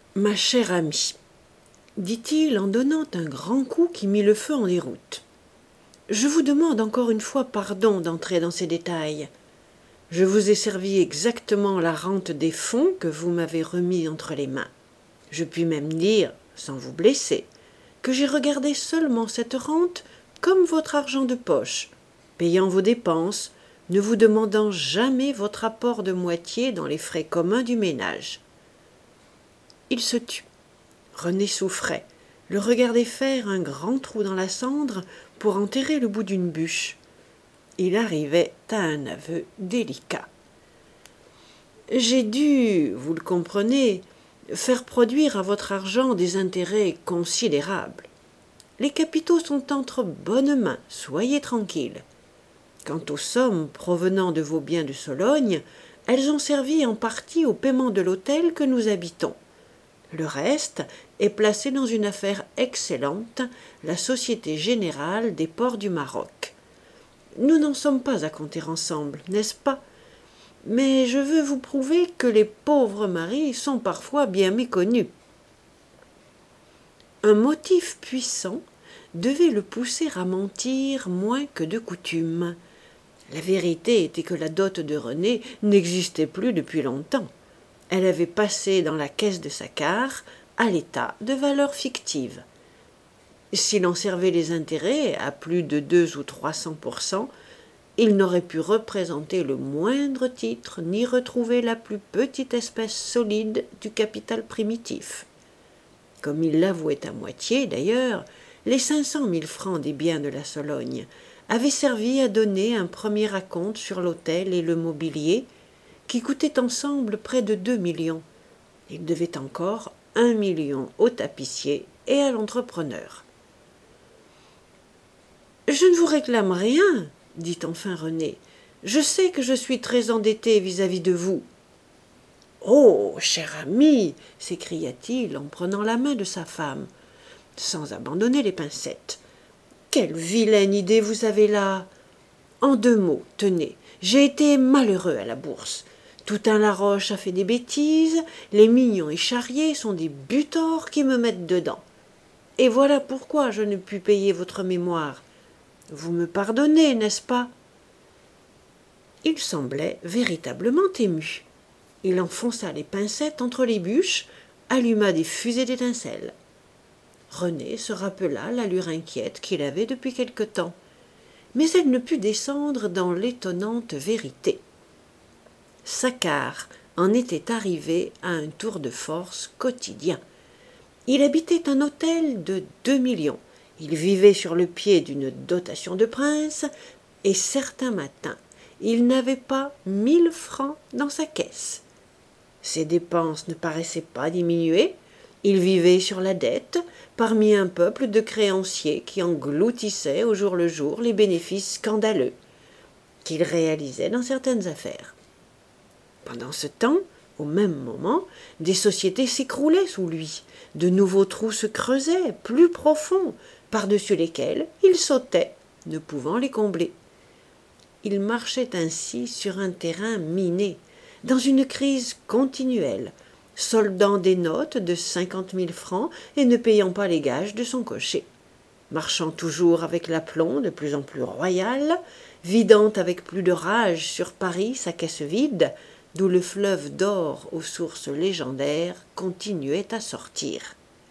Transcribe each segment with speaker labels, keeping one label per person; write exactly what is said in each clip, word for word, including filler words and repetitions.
Speaker 1: Ma chère amie, dit-il en donnant un grand coup qui mit le feu en déroute, je vous demande encore une fois pardon d'entrer dans ces détails. Je vous ai servi exactement la rente des fonds que vous m'avez remis entre les mains. Je puis même dire, sans vous blesser, que j'ai regardé seulement cette rente comme votre argent de poche, payant vos dépenses, ne vous demandant jamais votre apport de moitié dans les frais communs du ménage. Il se tut. René souffrait, le regardait faire un grand trou dans la cendre pour enterrer le bout d'une bûche. Il arrivait à un aveu délicat. J'ai dû, vous le comprenez, faire produire à votre argent des intérêts considérables. Les capitaux sont entre bonnes mains, soyez tranquilles. Quant aux sommes provenant de vos biens de Sologne, elles ont servi en partie au paiement de l'hôtel que nous habitons. Le reste est placé dans une affaire excellente, la Société Générale des Ports du Maroc. Nous n'en sommes pas à compter ensemble, n'est-ce pas? Mais je veux vous prouver que les pauvres maris sont parfois bien méconnus. Un motif puissant devait le pousser à mentir moins que de coutume. La vérité était que la dot de René n'existait plus depuis longtemps. Elle avait passé dans la caisse de Saccard à l'état de valeur fictive. S'il en servait les intérêts à plus de deux ou trois cents pour cent, il n'aurait pu représenter le moindre titre ni retrouver la plus petite espèce solide du capital primitif. Comme il l'avouait à moitié, d'ailleurs, les cinq cent mille francs des biens de la Sologne avaient servi à donner un premier acompte sur l'hôtel et le mobilier, qui coûtaient ensemble près de deux millions. Il devait encore un million au tapissier et à l'entrepreneur. « Je ne vous réclame rien, dit enfin René. Je sais que je suis très endetté vis-à-vis de vous. Oh, cher ami, s'écria-t-il en prenant la main de sa femme, sans abandonner les pincettes. Quelle vilaine idée vous avez là! En deux mots, tenez, j'ai été malheureux à la bourse. Toutain Laroche a fait des bêtises, les Mignons et Charrier sont des butors qui me mettent dedans. Et voilà pourquoi je ne puis payer votre mémoire. Vous me pardonnez, n'est-ce pas? Il semblait véritablement ému. Il enfonça les pincettes entre les bûches, alluma des fusées d'étincelles. René se rappela l'allure inquiète qu'il avait depuis quelque temps, mais elle ne put descendre dans l'étonnante vérité. Saccard en était arrivé à un tour de force quotidien. Il habitait un hôtel de deux millions, il vivait sur le pied d'une dotation de prince, et certains matins, il n'avait pas mille francs dans sa caisse. Ses dépenses ne paraissaient pas diminuer, il vivait sur la dette, parmi un peuple de créanciers qui engloutissaient au jour le jour les bénéfices scandaleux qu'il réalisait dans certaines affaires. Pendant ce temps, au même moment, des sociétés s'écroulaient sous lui, de nouveaux trous se creusaient, plus profonds, par-dessus lesquels il sautait, ne pouvant les combler. Il marchait ainsi sur un terrain miné, dans une crise continuelle, soldant des notes de cinquante mille francs et ne payant pas les gages de son cocher, marchant toujours avec l'aplomb de plus en plus royal, vidant avec plus de rage sur Paris sa caisse vide, d'où le fleuve d'or aux sources légendaires continuait à sortir.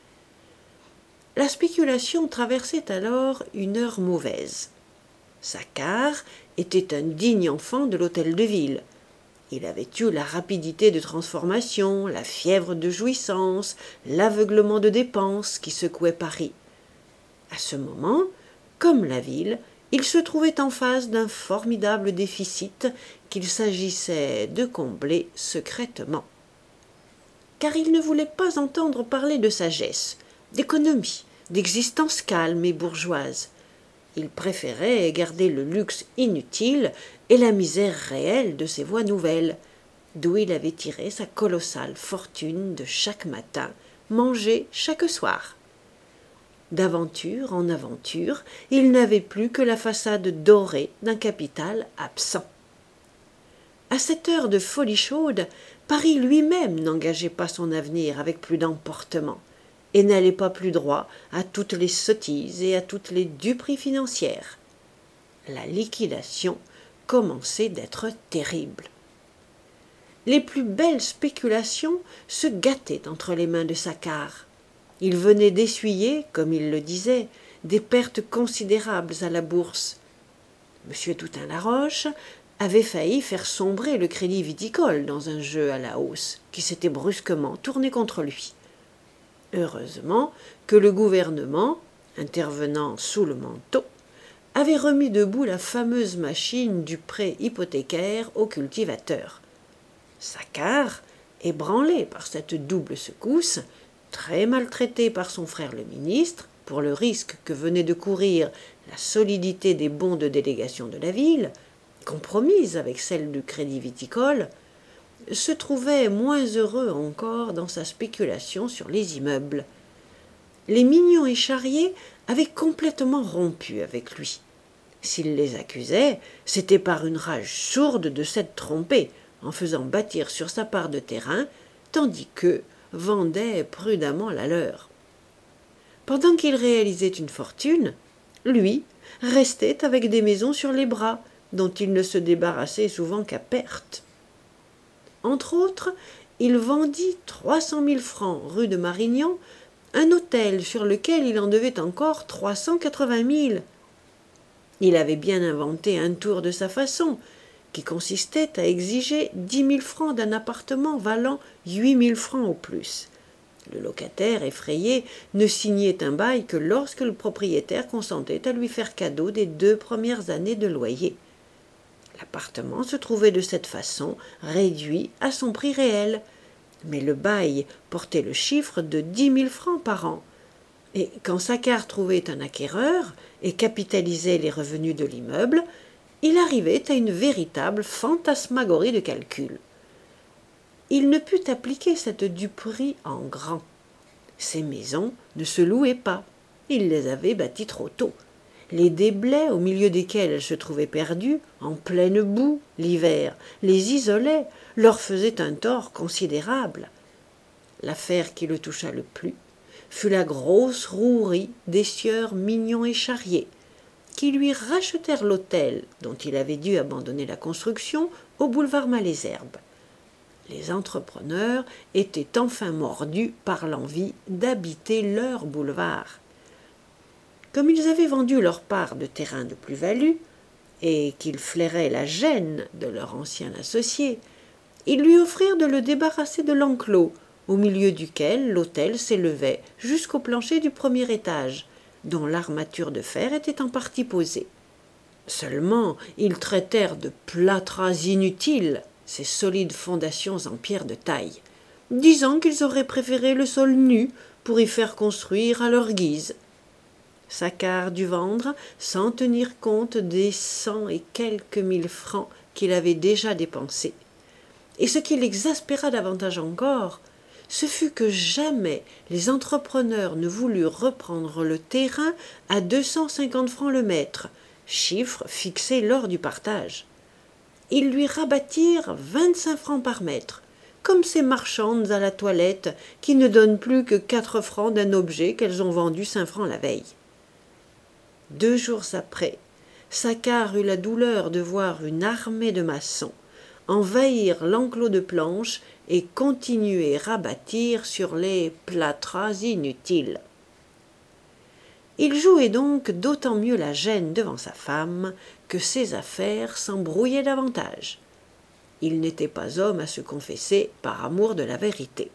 Speaker 1: La spéculation traversait alors une heure mauvaise. Saccard était un digne enfant de l'hôtel de ville. Il avait eu la rapidité de transformation, la fièvre de jouissance, l'aveuglement de dépenses qui secouait Paris. À ce moment, comme la ville, il se trouvait en face d'un formidable déficit qu'il s'agissait de combler secrètement. Car il ne voulait pas entendre parler de sagesse, d'économie, d'existence calme et bourgeoise. Il préférait garder le luxe inutile et la misère réelle de ses voies nouvelles, d'où il avait tiré sa colossale fortune de chaque matin, mangée chaque soir. D'aventure en aventure, il n'avait plus que la façade dorée d'un capital absent. À cette heure de folie chaude, Paris lui-même n'engageait pas son avenir avec plus d'emportement et n'allait pas plus droit à toutes les sottises et à toutes les duperies financières. La liquidation commençait d'être terrible. Les plus belles spéculations se gâtaient entre les mains de Saccard. Il venait d'essuyer, comme il le disait, des pertes considérables à la bourse. M. Toutaine-Laroche avait failli faire sombrer le crédit viticole dans un jeu à la hausse qui s'était brusquement tourné contre lui. Heureusement que le gouvernement, intervenant sous le manteau, avait remis debout la fameuse machine du prêt hypothécaire aux cultivateurs. Saccard, ébranlé par cette double secousse, très maltraité par son frère le ministre, pour le risque que venait de courir la solidité des bons de délégation de la ville, compromise avec celle du crédit viticole, se trouvait moins heureux encore dans sa spéculation sur les immeubles. Les Mignon et Charrier avaient complètement rompu avec lui. S'il les accusait, c'était par une rage sourde de s'être trompé en faisant bâtir sur sa part de terrain, tandis qu'eux vendaient prudemment la leur. Pendant qu'il réalisait une fortune, lui restait avec des maisons sur les bras, dont il ne se débarrassait souvent qu'à perte. Entre autres, il vendit trois cent mille francs rue de Marignan, un hôtel sur lequel il en devait encore trois cent quatre-vingt mille. Il avait bien inventé un tour de sa façon, qui consistait à exiger dix mille francs d'un appartement valant huit mille francs au plus. Le locataire, effrayé, ne signait un bail que lorsque le propriétaire consentait à lui faire cadeau des deux premières années de loyer. L'appartement se trouvait de cette façon réduit à son prix réel, mais le bail portait le chiffre de dix mille francs par an. Et quand Saccard trouvait un acquéreur et capitalisait les revenus de l'immeuble, il arrivait à une véritable fantasmagorie de calcul. Il ne put appliquer cette duperie en grand. Ces maisons ne se louaient pas. Il les avait bâties trop tôt. Les déblais au milieu desquels elles se trouvaient perdues, en pleine boue, l'hiver, les isolaient, leur faisaient un tort considérable. L'affaire qui le toucha le plus fut la grosse rouerie des sieurs Mignon et Charrier, qui lui rachetèrent l'hôtel dont il avait dû abandonner la construction au boulevard Malesherbes. Les entrepreneurs étaient enfin mordus par l'envie d'habiter leur boulevard. Comme ils avaient vendu leur part de terrain de plus-value, et qu'ils flairaient la gêne de leur ancien associé, ils lui offrirent de le débarrasser de l'enclos, au milieu duquel l'hôtel s'élevait jusqu'au plancher du premier étage, dont l'armature de fer était en partie posée. Seulement, ils traitèrent de plâtras inutiles ces solides fondations en pierre de taille, disant qu'ils auraient préféré le sol nu pour y faire construire à leur guise. Saccard dut vendre sans tenir compte des cent et quelques mille francs qu'il avait déjà dépensés. Et ce qui l'exaspéra davantage encore, ce fut que jamais les entrepreneurs ne voulurent reprendre le terrain à deux cent cinquante francs le mètre, chiffre fixé lors du partage. Ils lui rabattirent vingt-cinq francs par mètre, comme ces marchandes à la toilette qui ne donnent plus que quatre francs d'un objet qu'elles ont vendu cinq francs la veille. Deux jours après, Saccard eut la douleur de voir une armée de maçons envahir l'enclos de planches et continuer à bâtir sur les plâtras inutiles. Il jouait donc d'autant mieux la gêne devant sa femme que ses affaires s'embrouillaient davantage. Il n'était pas homme à se confesser par amour de la vérité.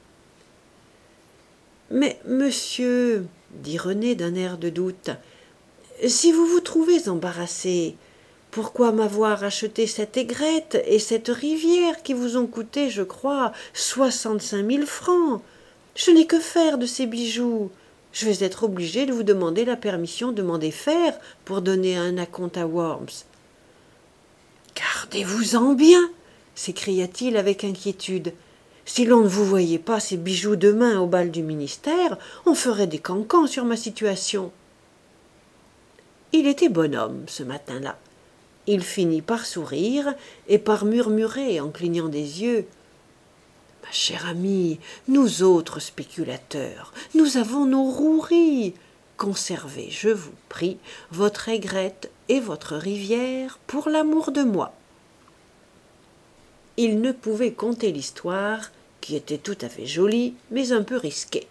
Speaker 1: « Mais, monsieur, dit René d'un air de doute, si vous vous trouvez embarrassé, pourquoi m'avoir acheté cette aigrette et cette rivière qui vous ont coûté, je crois, soixante-cinq mille francs? Je n'ai que faire de ces bijoux. Je vais être obligé de vous demander la permission de m'en défaire pour donner un acompte à Worms. »« Gardez-vous-en bien !» s'écria-t-il avec inquiétude. « Si l'on ne vous voyait pas ces bijoux demain au bal du ministère, on ferait des cancans sur ma situation. » Il était bonhomme ce matin-là. Il finit par sourire et par murmurer en clignant des yeux. Ma chère amie, nous autres spéculateurs, nous avons nos roueries. Conservez, je vous prie, votre aigrette et votre rivière pour l'amour de moi. » Il ne pouvait conter l'histoire, qui était tout à fait jolie, mais un peu risquée.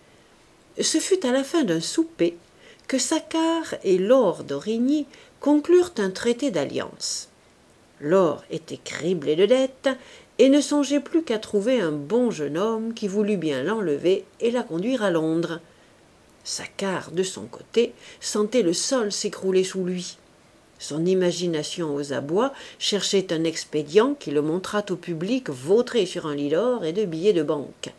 Speaker 1: Ce fut à la fin d'un souper que Saccard et Laure d'Origny conclurent un traité d'alliance. Laure était criblée de dettes et ne songeait plus qu'à trouver un bon jeune homme qui voulût bien l'enlever et la conduire à Londres. Saccard, de son côté, sentait le sol s'écrouler sous lui. Son imagination aux abois cherchait un expédient qui le montrât au public vautré sur un lit d'or et de billets de banque.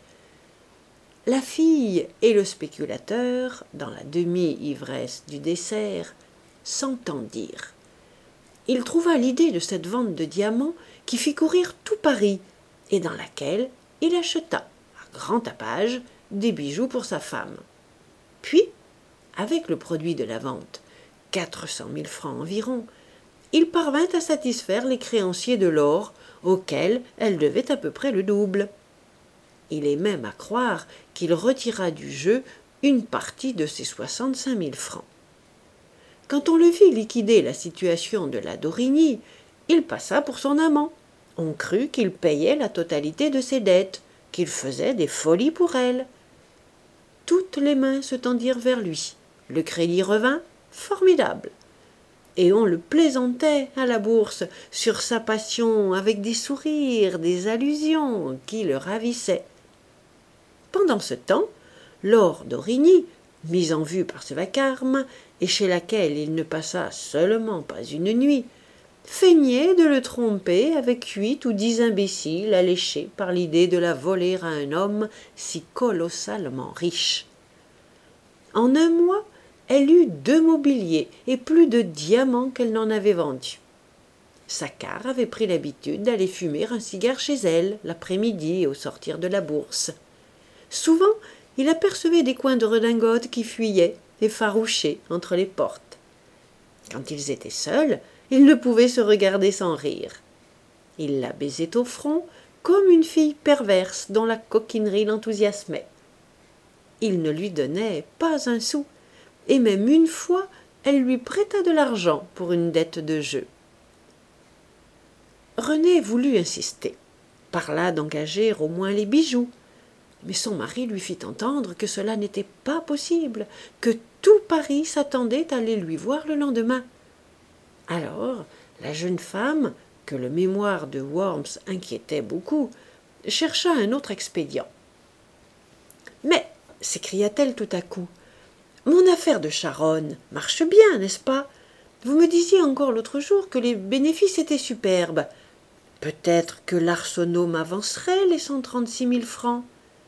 Speaker 1: La fille et le spéculateur, dans la demi-ivresse du dessert, s'entendirent. Il trouva l'idée de cette vente de diamants qui fit courir tout Paris et dans laquelle il acheta, à grand tapage, des bijoux pour sa femme. Puis, avec le produit de la vente, quatre cent mille francs environ, il parvint à satisfaire les créanciers de Laure, auxquels elle devait à peu près le double. Il est même à croire qu'il retira du jeu une partie de ses soixante-cinq mille francs. Quand on le vit liquider la situation de la d'Origny, il passa pour son amant. On crut qu'il payait la totalité de ses dettes, qu'il faisait des folies pour elle. Toutes les mains se tendirent vers lui. Le crédit revint, formidable. Et on le plaisantait à la bourse sur sa passion avec des sourires, des allusions qui le ravissaient. Pendant ce temps, Laure d'Origny, mise en vue par ce vacarme, et chez laquelle il ne passa seulement pas une nuit, feignait de le tromper avec huit ou dix imbéciles alléchés par l'idée de la voler à un homme si colossalement riche. En un mois, elle eut deux mobiliers et plus de diamants qu'elle n'en avait vendus. Saccard avait pris l'habitude d'aller fumer un cigare chez elle l'après-midi au sortir de la bourse. Souvent, il apercevait des coins de redingote qui fuyaient, effarouchés, entre les portes. Quand ils étaient seuls, il ne pouvait se regarder sans rire. Il la baisait au front comme une fille perverse dont la coquinerie l'enthousiasmait. Il ne lui donnait pas un sou, et même une fois, elle lui prêta de l'argent pour une dette de jeu. René voulut insister, parla d'engager au moins les bijoux, mais son mari lui fit entendre que cela n'était pas possible, que tout Paris s'attendait à aller lui voir le lendemain. Alors, la jeune femme, que le mémoire de Worms inquiétait beaucoup, chercha un autre expédient. « Mais, s'écria-t-elle tout à coup, mon affaire de Charonne marche bien, n'est-ce pas? Vous me disiez encore l'autre jour que les bénéfices étaient superbes. Peut-être que l'Arsenault m'avancerait les cent trente-six mille francs. »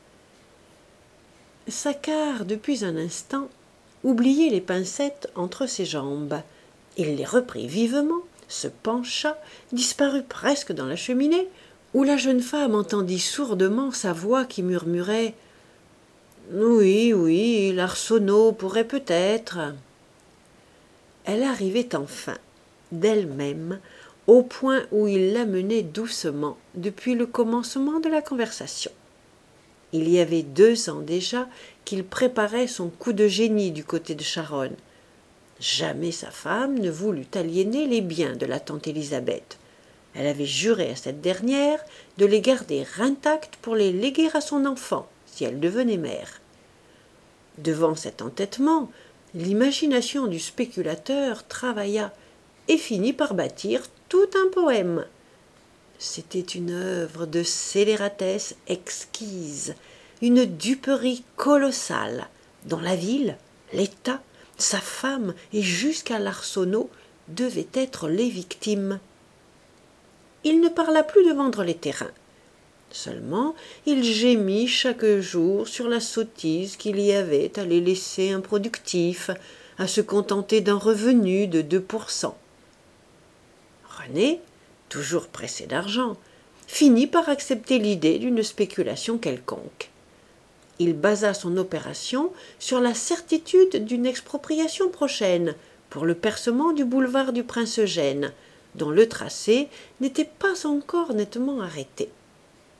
Speaker 1: Saccard, depuis un instant, oubliait les pincettes entre ses jambes. Il les reprit vivement, se pencha, disparut presque dans la cheminée, où la jeune femme entendit sourdement sa voix qui murmurait « Oui, oui, l'Arsenault pourrait peut-être. » Elle arrivait enfin, d'elle-même, au point où il la menait doucement depuis le commencement de la conversation. Il y avait deux ans déjà qu'il préparait son coup de génie du côté de Charonne. Jamais sa femme ne voulut aliéner les biens de la tante Élisabeth. Elle avait juré à cette dernière de les garder intacts pour les léguer à son enfant, si elle devenait mère. Devant cet entêtement, l'imagination du spéculateur travailla et finit par bâtir tout un poème. C'était une œuvre de scélératesse exquise, une duperie colossale, dont la ville, l'État, sa femme et jusqu'à l'Arsenault devaient être les victimes. Il ne parla plus de vendre les terrains. Seulement, il gémit chaque jour sur la sottise qu'il y avait à les laisser improductifs, à se contenter d'un revenu de deux pour cent. René, toujours pressé d'argent, finit par accepter l'idée d'une spéculation quelconque. Il basa son opération sur la certitude d'une expropriation prochaine pour le percement du boulevard du Prince-Eugène, dont le tracé n'était pas encore nettement arrêté.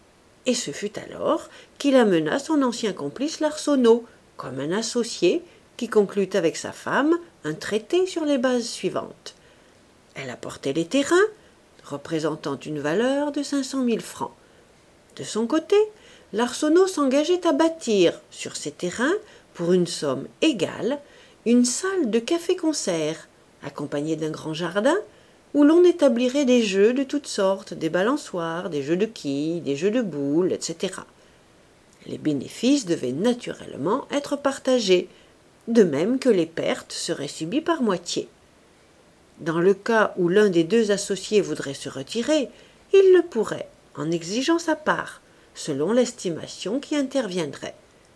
Speaker 1: Et ce fut alors qu'il amena son ancien complice l'Arsenault, comme un associé qui conclut avec sa femme un traité sur les bases suivantes. Elle apportait les terrains, représentant une valeur de cinq cent mille francs. De son côté, l'Arsenault s'engageait à bâtir, sur ces terrains, pour une somme égale, une salle de café-concert, accompagnée d'un grand jardin, où l'on établirait des jeux de toutes sortes, des balançoires, des jeux de quilles, des jeux de boules, et cetera. Les bénéfices devaient naturellement être partagés, de même que les pertes seraient subies par moitié. Dans le cas où l'un des deux associés voudrait se retirer, il le pourrait, en exigeant sa part, selon l'estimation qui interviendrait.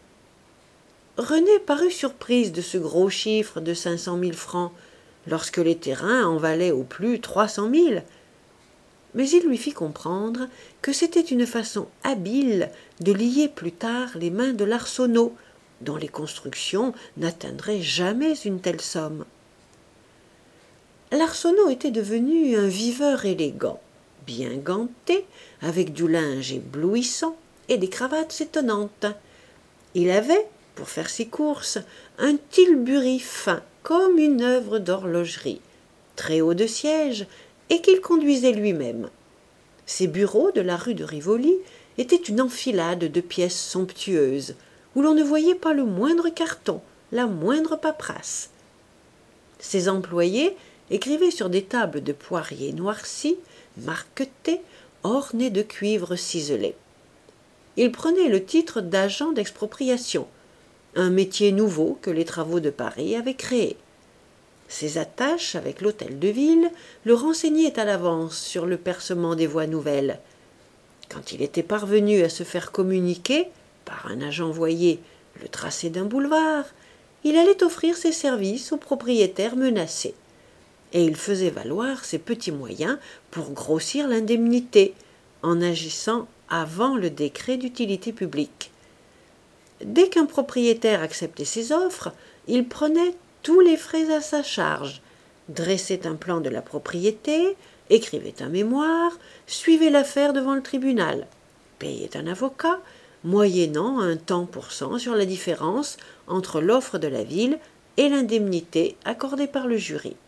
Speaker 1: Renée parut surprise de ce gros chiffre de cinq cent mille francs, lorsque les terrains en valaient au plus trois cent mille. Mais il lui fit comprendre que c'était une façon habile de lier plus tard les mains de l'Arsenault, dont les constructions n'atteindraient jamais une telle somme. L'Arsenault était devenu un viveur élégant, bien ganté, avec du linge éblouissant et des cravates étonnantes. Il avait, pour faire ses courses, un tilbury fin comme une œuvre d'horlogerie, très haut de siège, et qu'il conduisait lui-même. Ses bureaux de la rue de Rivoli étaient une enfilade de pièces somptueuses, où l'on ne voyait pas le moindre carton, la moindre paperasse. Ses employés écrivaient sur des tables de poirier noircies, marquetées, ornées de cuivre ciselé. Il prenait le titre d'agent d'expropriation, un métier nouveau que les travaux de Paris avaient créé. Ses attaches avec l'hôtel de ville le renseignaient à l'avance sur le percement des voies nouvelles. Quand il était parvenu à se faire communiquer, par un agent voyer, le tracé d'un boulevard, il allait offrir ses services aux propriétaires menacés. Et il faisait valoir ses petits moyens pour grossir l'indemnité, en agissant avant le décret d'utilité publique. Dès qu'un propriétaire acceptait ses offres, il prenait tous les frais à sa charge, dressait un plan de la propriété, écrivait un mémoire, suivait l'affaire devant le tribunal, payait un avocat, moyennant un tant pour cent sur la différence entre l'offre de la ville et l'indemnité accordée par le jury.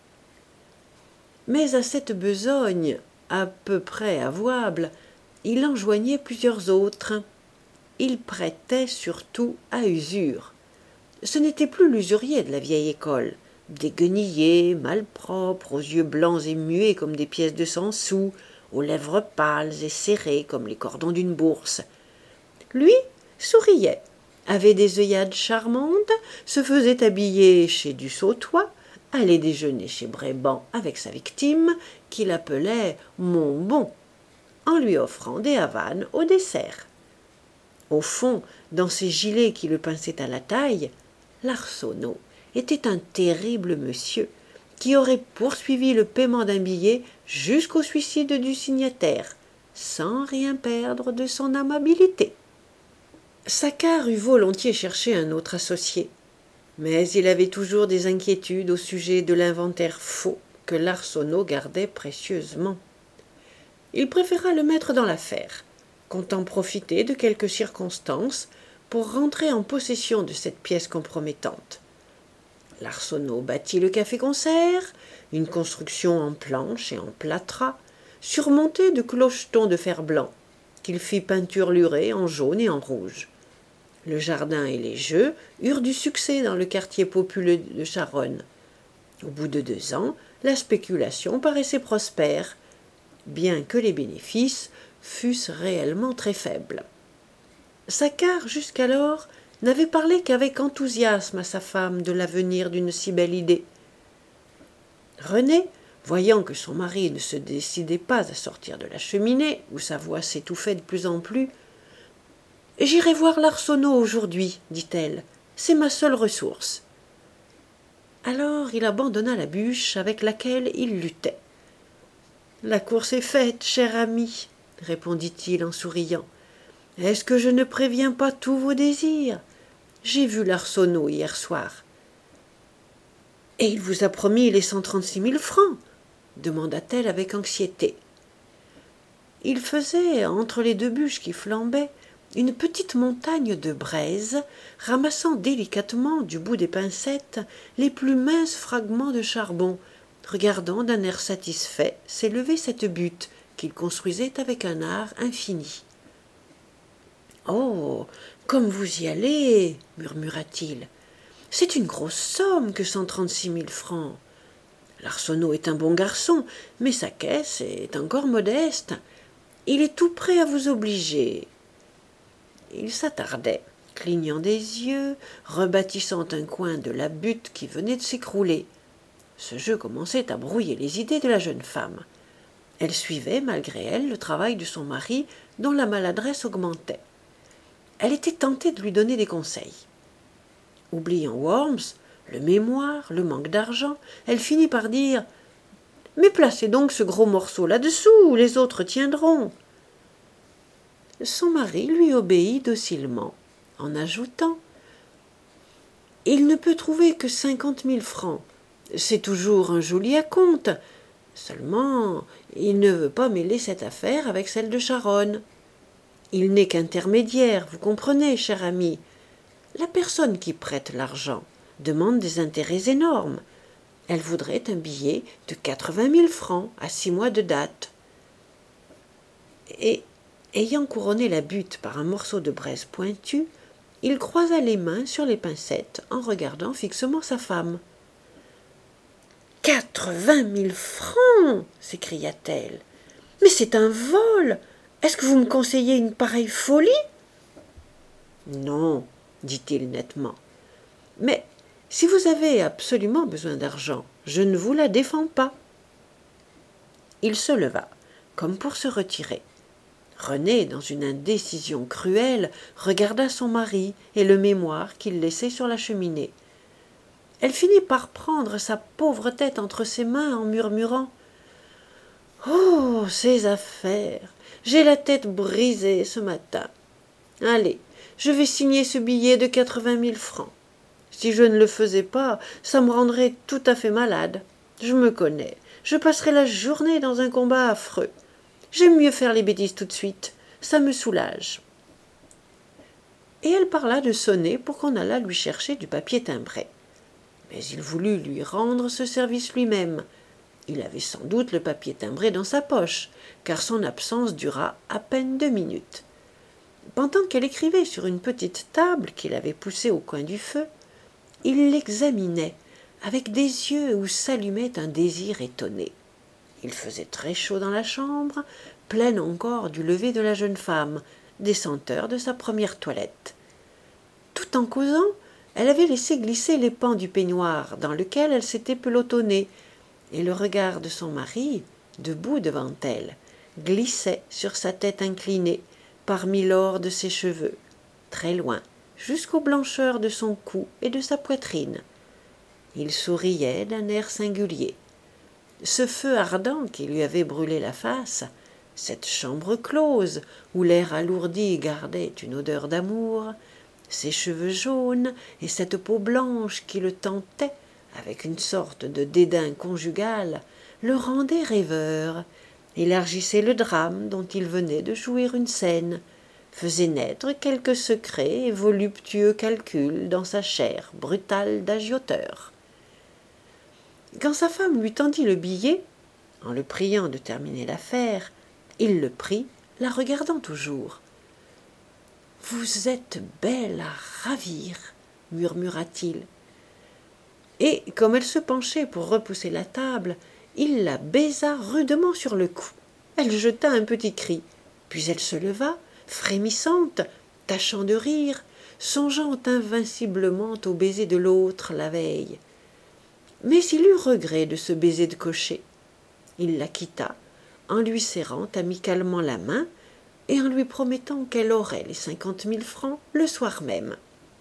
Speaker 1: Mais à cette besogne, à peu près avouable, il en joignait plusieurs autres. Il prêtait surtout à usure. Ce n'était plus l'usurier de la vieille école, déguenillé, malpropre, aux yeux blancs et muets comme des pièces de cent sous, aux lèvres pâles et serrées comme les cordons d'une bourse. Lui souriait, avait des œillades charmantes, se faisait habiller chez du Sautois, allait déjeuner chez Bréban avec sa victime, qu'il appelait « mon bon », en lui offrant des havanes au dessert. Au fond, dans ces gilets qui le pinçaient à la taille, l'Arsenault était un terrible monsieur qui aurait poursuivi le paiement d'un billet jusqu'au suicide du signataire, sans rien perdre de son amabilité. Saccard eût volontiers cherché un autre associé, mais il avait toujours des inquiétudes au sujet de l'inventaire faux que l'Arsenault gardait précieusement. Il préféra le mettre dans l'affaire, comptant profiter de quelques circonstances pour rentrer en possession de cette pièce compromettante. L'Arsenault bâtit le café-concert, une construction en planches et en plâtras, surmontée de clochetons de fer blanc, qu'il fit peinturlurer en jaune et en rouge. Le jardin et les jeux eurent du succès dans le quartier populeux de Charonne. Au bout de deux ans, la spéculation paraissait prospère, bien que les bénéfices fussent réellement très faibles. Saccard, jusqu'alors, n'avait parlé qu'avec enthousiasme à sa femme de l'avenir d'une si belle idée. Renée, voyant que son mari ne se décidait pas à sortir de la cheminée, où sa voix s'étouffait de plus en plus, « J'irai voir l'Arsenault aujourd'hui, dit-elle, c'est ma seule ressource. » Alors il abandonna la bûche avec laquelle il luttait. « La course est faite, cher ami, » répondit-il en souriant. « Est-ce que je ne préviens pas tous vos désirs? J'ai vu l'Arsenault hier soir. »« Et il vous a promis les cent trente-six mille francs ?» demanda-t-elle avec anxiété. Il faisait, entre les deux bûches qui flambaient, une petite montagne de braise, ramassant délicatement du bout des pincettes les plus minces fragments de charbon, regardant d'un air satisfait s'élever cette butte qu'il construisait avec un art infini. « Oh, comme vous y allez !» murmura-t-il. « C'est une grosse somme que cent trente-six mille francs. L'Arsenault est un bon garçon, mais sa caisse est encore modeste. Il est tout prêt à vous obliger. » Il s'attardait, clignant des yeux, rebâtissant un coin de la butte qui venait de s'écrouler. Ce jeu commençait à brouiller les idées de la jeune femme. Elle suivait, malgré elle, le travail de son mari, dont la maladresse augmentait. Elle était tentée de lui donner des conseils. Oubliant Worms, le mémoire, le manque d'argent, elle finit par dire « Mais placez donc ce gros morceau là-dessous, les autres tiendront. » Son mari lui obéit docilement, en ajoutant « Il ne peut trouver que cinquante mille francs. C'est toujours un joli acompte. Seulement, il ne veut pas mêler cette affaire avec celle de Charonne. Il n'est qu'intermédiaire, vous comprenez, cher ami. La personne qui prête l'argent demande des intérêts énormes. Elle voudrait un billet de quatre-vingt mille francs à six mois de date. » Et, ayant couronné la butte par un morceau de braise pointu, il croisa les mains sur les pincettes en regardant fixement sa femme. « Quatre-vingt mille francs !» s'écria-t-elle. « Mais c'est un vol! Est-ce que vous me conseillez une pareille folie ?»« Non, » dit-il nettement. « Mais si vous avez absolument besoin d'argent, je ne vous la défends pas. » Il se leva, comme pour se retirer. René, dans une indécision cruelle, regarda son mari et le mémoire qu'il laissait sur la cheminée. Elle finit par prendre sa pauvre tête entre ses mains en murmurant « Oh, ces affaires! J'ai la tête brisée ce matin. Allez, je vais signer ce billet de quatre-vingt mille francs. Si je ne le faisais pas, ça me rendrait tout à fait malade. Je me connais, je passerai la journée dans un combat affreux. J'aime mieux faire les bêtises tout de suite, ça me soulage. » Et elle parla de sonner pour qu'on allât lui chercher du papier timbré. Mais il voulut lui rendre ce service lui-même. Il avait sans doute le papier timbré dans sa poche, car son absence dura à peine deux minutes. Pendant qu'elle écrivait sur une petite table qu'il avait poussée au coin du feu, il l'examinait avec des yeux où s'allumait un désir étonné. Il faisait très chaud dans la chambre, pleine encore du lever de la jeune femme, des senteurs de sa première toilette. Tout en causant, elle avait laissé glisser les pans du peignoir dans lequel elle s'était pelotonnée, et le regard de son mari, debout devant elle, glissait sur sa tête inclinée, parmi l'or de ses cheveux, très loin, jusqu'aux blancheurs de son cou et de sa poitrine. Il souriait d'un air singulier. Ce feu ardent qui lui avait brûlé la face, cette chambre close où l'air alourdi gardait une odeur d'amour, ses cheveux jaunes et cette peau blanche qui le tentait avec une sorte de dédain conjugal, le rendaient rêveur, élargissait le drame dont il venait de jouir une scène, faisait naître quelques secrets et voluptueux calculs dans sa chair brutale d'agioteur. Quand sa femme lui tendit le billet, en le priant de terminer l'affaire, il le prit, la regardant toujours. « Vous êtes belle à ravir, » murmura-t-il. Et, comme elle se penchait pour repousser la table, il la baisa rudement sur le cou. Elle jeta un petit cri, puis elle se leva, frémissante, tâchant de rire, songeant invinciblement au baiser de l'autre la veille. Mais il eut regret de ce baiser de cocher. Il la quitta, en lui serrant amicalement la main et en lui promettant qu'elle aurait les cinquante mille francs le soir même.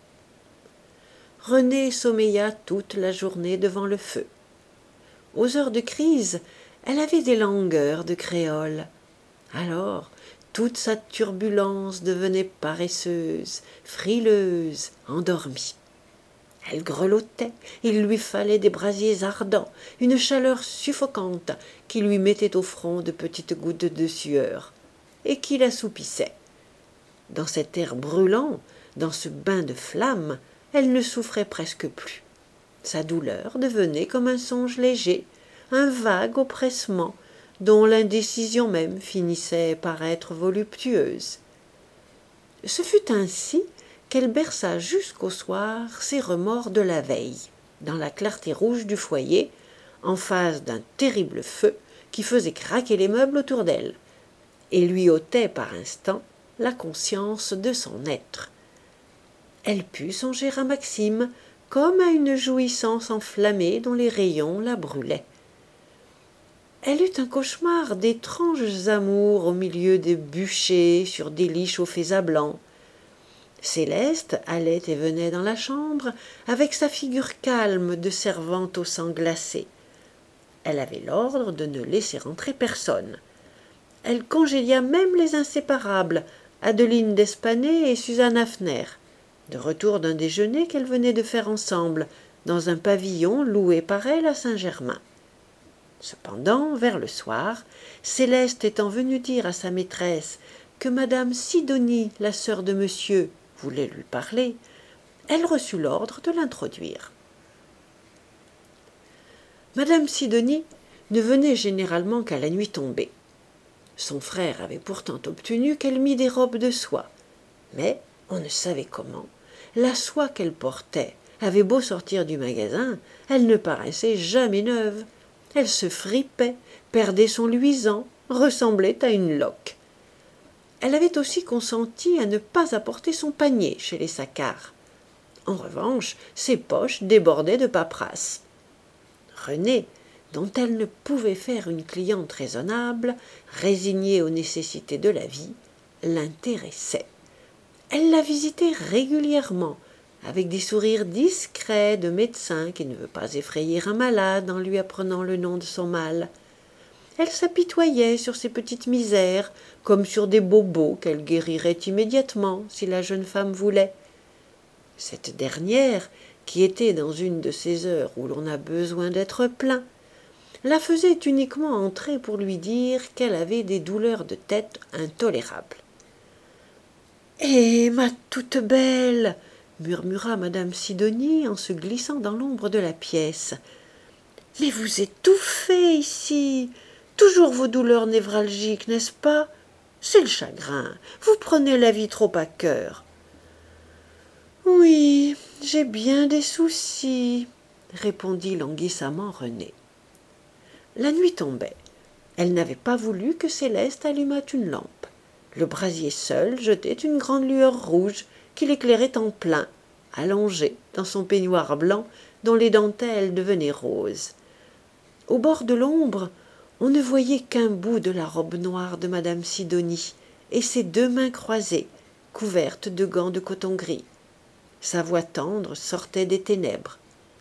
Speaker 1: Renée sommeilla toute la journée devant le feu. Aux heures de crise, elle avait des langueurs de créole. Alors, toute sa turbulence devenait paresseuse, frileuse, endormie. Elle grelottait, il lui fallait des brasiers ardents, une chaleur suffocante qui lui mettait au front de petites gouttes de sueur. et qui l'assoupissait. Dans cet air brûlant, dans ce bain de flammes, elle ne souffrait presque plus. Sa douleur devenait comme un songe léger, un vague oppressement, dont l'indécision même finissait par être voluptueuse. Ce fut ainsi qu'elle berça jusqu'au soir ses remords de la veille, dans la clarté rouge du foyer, en face d'un terrible feu qui faisait craquer les meubles autour d'elle, et lui ôtait par instants la conscience de son être. Elle put songer à Maxime comme à une jouissance enflammée dont les rayons la brûlaient. Elle eut un cauchemar d'étranges amours au milieu des bûchers sur des lits chauffés à blanc. Céleste allait et venait dans la chambre avec sa figure calme de servante au sang glacé. Elle avait l'ordre de ne laisser entrer personne. Elle congédia même les inséparables, Adeline d'Espanay et Suzanne Hafner, de retour d'un déjeuner qu'elles venaient de faire ensemble, dans un pavillon loué par elle à Saint-Germain. Cependant, vers le soir, Céleste étant venue dire à sa maîtresse que madame Sidonie, la sœur de monsieur, voulait lui parler, elle reçut l'ordre de l'introduire. Madame Sidonie ne venait généralement qu'à la nuit tombée. Son frère avait pourtant obtenu qu'elle mît des robes de soie, mais, on ne savait comment, la soie qu'elle portait avait beau sortir du magasin, elle ne paraissait jamais neuve. Elle se fripait, perdait son luisant, ressemblait à une loque. Elle avait aussi consenti à ne pas apporter son panier chez les Saccard. En revanche, ses poches débordaient de paperasse. Renée, dont elle ne pouvait faire une cliente raisonnable, résignée aux nécessités de la vie, l'intéressait. Elle la visitait régulièrement, avec des sourires discrets de médecin qui ne veut pas effrayer un malade en lui apprenant le nom de son mal. Elle s'apitoyait sur ses petites misères, comme sur des bobos qu'elle guérirait immédiatement si la jeune femme voulait. Cette dernière, qui était dans une de ces heures où l'on a besoin d'être plein, la faisait uniquement entrer pour lui dire qu'elle avait des douleurs de tête intolérables. « Eh, ma toute belle !» murmura madame Sidonie en se glissant dans l'ombre de la pièce. « Mais vous étouffez ici, toujours vos douleurs névralgiques, n'est-ce pas? C'est le chagrin, vous prenez la vie trop à cœur. »« Oui, j'ai bien des soucis, » répondit languissamment Renée. La nuit tombait. Elle n'avait pas voulu que Céleste allumât une lampe. Le brasier seul jetait une grande lueur rouge qui l'éclairait en plein, allongée dans son peignoir blanc dont les dentelles devenaient roses. Au bord de l'ombre, on ne voyait qu'un bout de la robe noire de madame Sidonie et ses deux mains croisées, couvertes de gants de coton gris. Sa voix tendre sortait des ténèbres.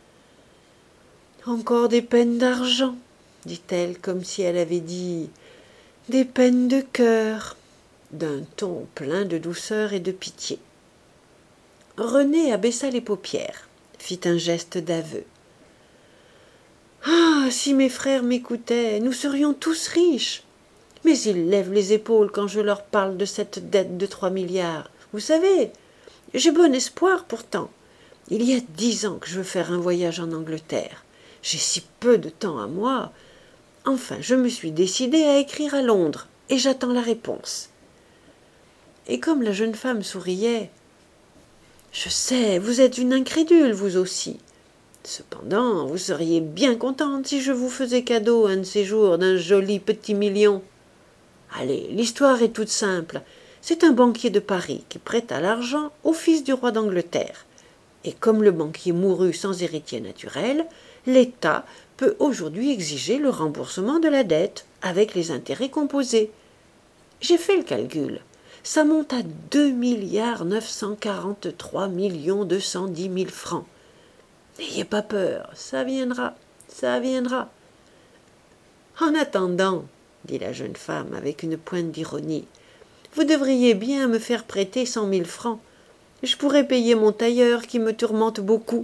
Speaker 1: « Encore des peines d'argent, » dit-elle comme si elle avait dit « des peines de cœur », d'un ton plein de douceur et de pitié. Renée abaissa les paupières, fit un geste d'aveu. « Ah, si mes frères m'écoutaient, nous serions tous riches. Mais ils lèvent les épaules quand je leur parle de cette dette de trois milliards. Vous savez, j'ai bon espoir pourtant. Il y a dix ans que je veux faire un voyage en Angleterre. J'ai si peu de temps à moi. Enfin, je me suis décidée à écrire à Londres, et j'attends la réponse. » Et comme la jeune femme souriait, « Je sais, vous êtes une incrédule, vous aussi. Cependant, vous seriez bien contente si je vous faisais cadeau un de ces jours d'un joli petit million. Allez, l'histoire est toute simple. C'est un banquier de Paris qui prêta l'argent au fils du roi d'Angleterre. Et comme le banquier mourut sans héritier naturel, l'État peut aujourd'hui exiger le remboursement de la dette avec les intérêts composés. J'ai fait le calcul. Ça monte à deux milliards neuf cent quarante-trois millions deux cent dix mille francs. N'ayez pas peur, ça viendra, ça viendra. En attendant, dit la jeune femme avec une pointe d'ironie, vous devriez bien me faire prêter cent mille francs. Je pourrais payer mon tailleur qui me tourmente beaucoup.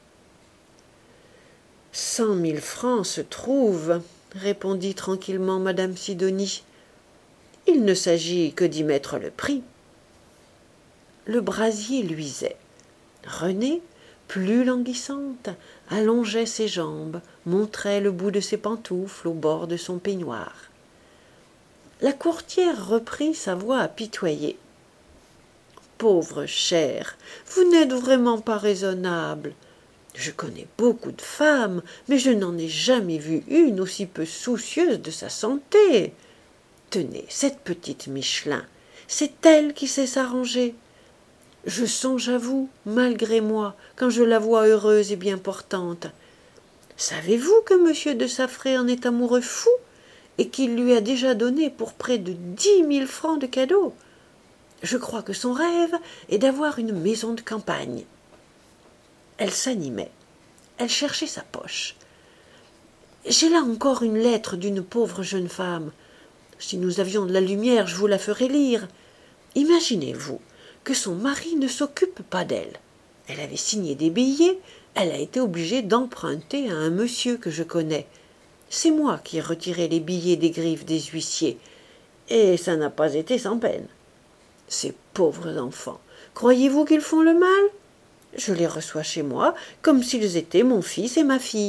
Speaker 1: Cent mille francs se trouvent, répondit tranquillement madame Sidonie. Il ne s'agit que d'y mettre le prix. » Le brasier luisait. Renée, plus languissante, allongeait ses jambes, montrait le bout de ses pantoufles au bord de son peignoir. La courtière reprit sa voix apitoyée. « Pauvre chère, vous n'êtes vraiment pas raisonnable. Je connais beaucoup de femmes, mais je n'en ai jamais vu une aussi peu soucieuse de sa santé. Tenez, cette petite Michelin, c'est elle qui sait s'arranger. Je songe à vous, malgré moi, quand je la vois heureuse et bien portante. Savez-vous que monsieur de Saffré en est amoureux fou et qu'il lui a déjà donné pour près de dix mille francs de cadeaux? Je crois que son rêve est d'avoir une maison de campagne. » Elle s'animait. Elle cherchait sa poche. « J'ai là encore une lettre d'une pauvre jeune femme. Si nous avions de la lumière, je vous la ferais lire. Imaginez-vous que son mari ne s'occupe pas d'elle. Elle avait signé des billets, elle a été obligée d'emprunter à un monsieur que je connais. C'est moi qui ai retiré les billets des griffes des huissiers, et ça n'a pas été sans peine. Ces pauvres enfants, croyez-vous qu'ils font le mal? Je les reçois chez moi comme s'ils étaient mon fils et ma fille. »«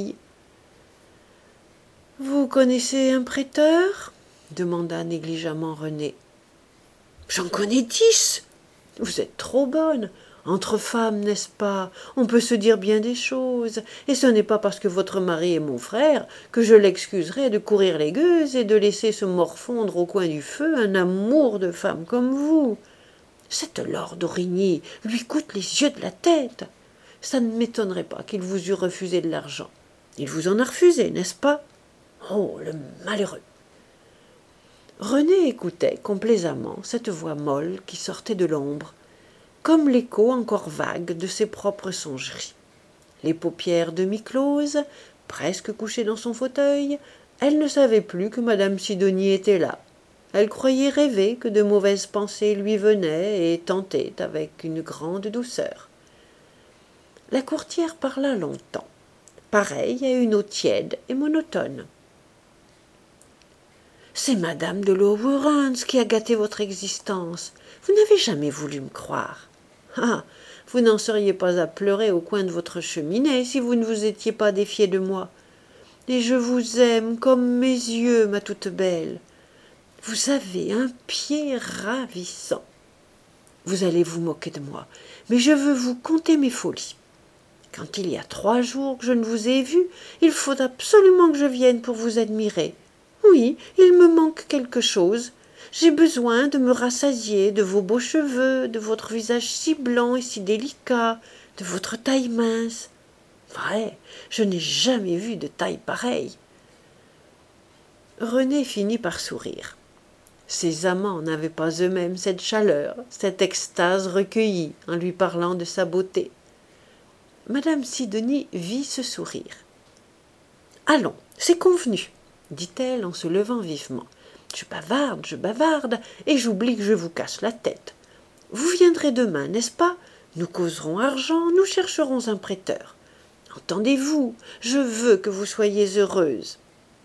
Speaker 1: Vous connaissez un prêteur ?» demanda négligemment Renée. « J'en connais dix. Vous êtes trop bonne. Entre femmes, n'est-ce pas? On peut se dire bien des choses, et ce n'est pas parce que votre mari est mon frère que je l'excuserai de courir les gueuses et de laisser se morfondre au coin du feu un amour de femme comme vous. Cette Laure d'Origny lui coûte les yeux de la tête. Ça ne m'étonnerait pas qu'il vous eût refusé de l'argent. Il vous en a refusé, n'est-ce pas? Oh, le malheureux !» Renée écoutait complaisamment cette voix molle qui sortait de l'ombre, comme l'écho encore vague de ses propres songeries. Les paupières demi-closes, presque couchée dans son fauteuil, elle ne savait plus que madame Sidonie était là. Elle croyait rêver que de mauvaises pensées lui venaient et tentaient avec une grande douceur. La courtière parla longtemps, pareille à une eau tiède et monotone. « C'est madame de Low-Warrens qui a gâté votre existence. Vous n'avez jamais voulu me croire. Ah, vous n'en seriez pas à pleurer au coin de votre cheminée si vous ne vous étiez pas défiée de moi. Et je vous aime comme mes yeux, ma toute belle. Vous avez un pied ravissant. Vous allez vous moquer de moi, mais je veux vous conter mes folies. Quand il y a trois jours que je ne vous ai vu, il faut absolument que je vienne pour vous admirer. Oui, il me manque quelque chose. J'ai besoin de me rassasier de vos beaux cheveux, de votre visage si blanc et si délicat, de votre taille mince. Vrai, je n'ai jamais vu de taille pareille. » Renée finit par sourire. Ses amants n'avaient pas eux-mêmes cette chaleur, cette extase recueillie en lui parlant de sa beauté. Madame Sidonie vit ce sourire. « Allons, c'est convenu, » dit-elle en se levant vivement. « Je bavarde, je bavarde, et j'oublie que je vous casse la tête. Vous viendrez demain, n'est-ce pas? Nous causerons argent, nous chercherons un prêteur. Entendez-vous, je veux que vous soyez heureuse. »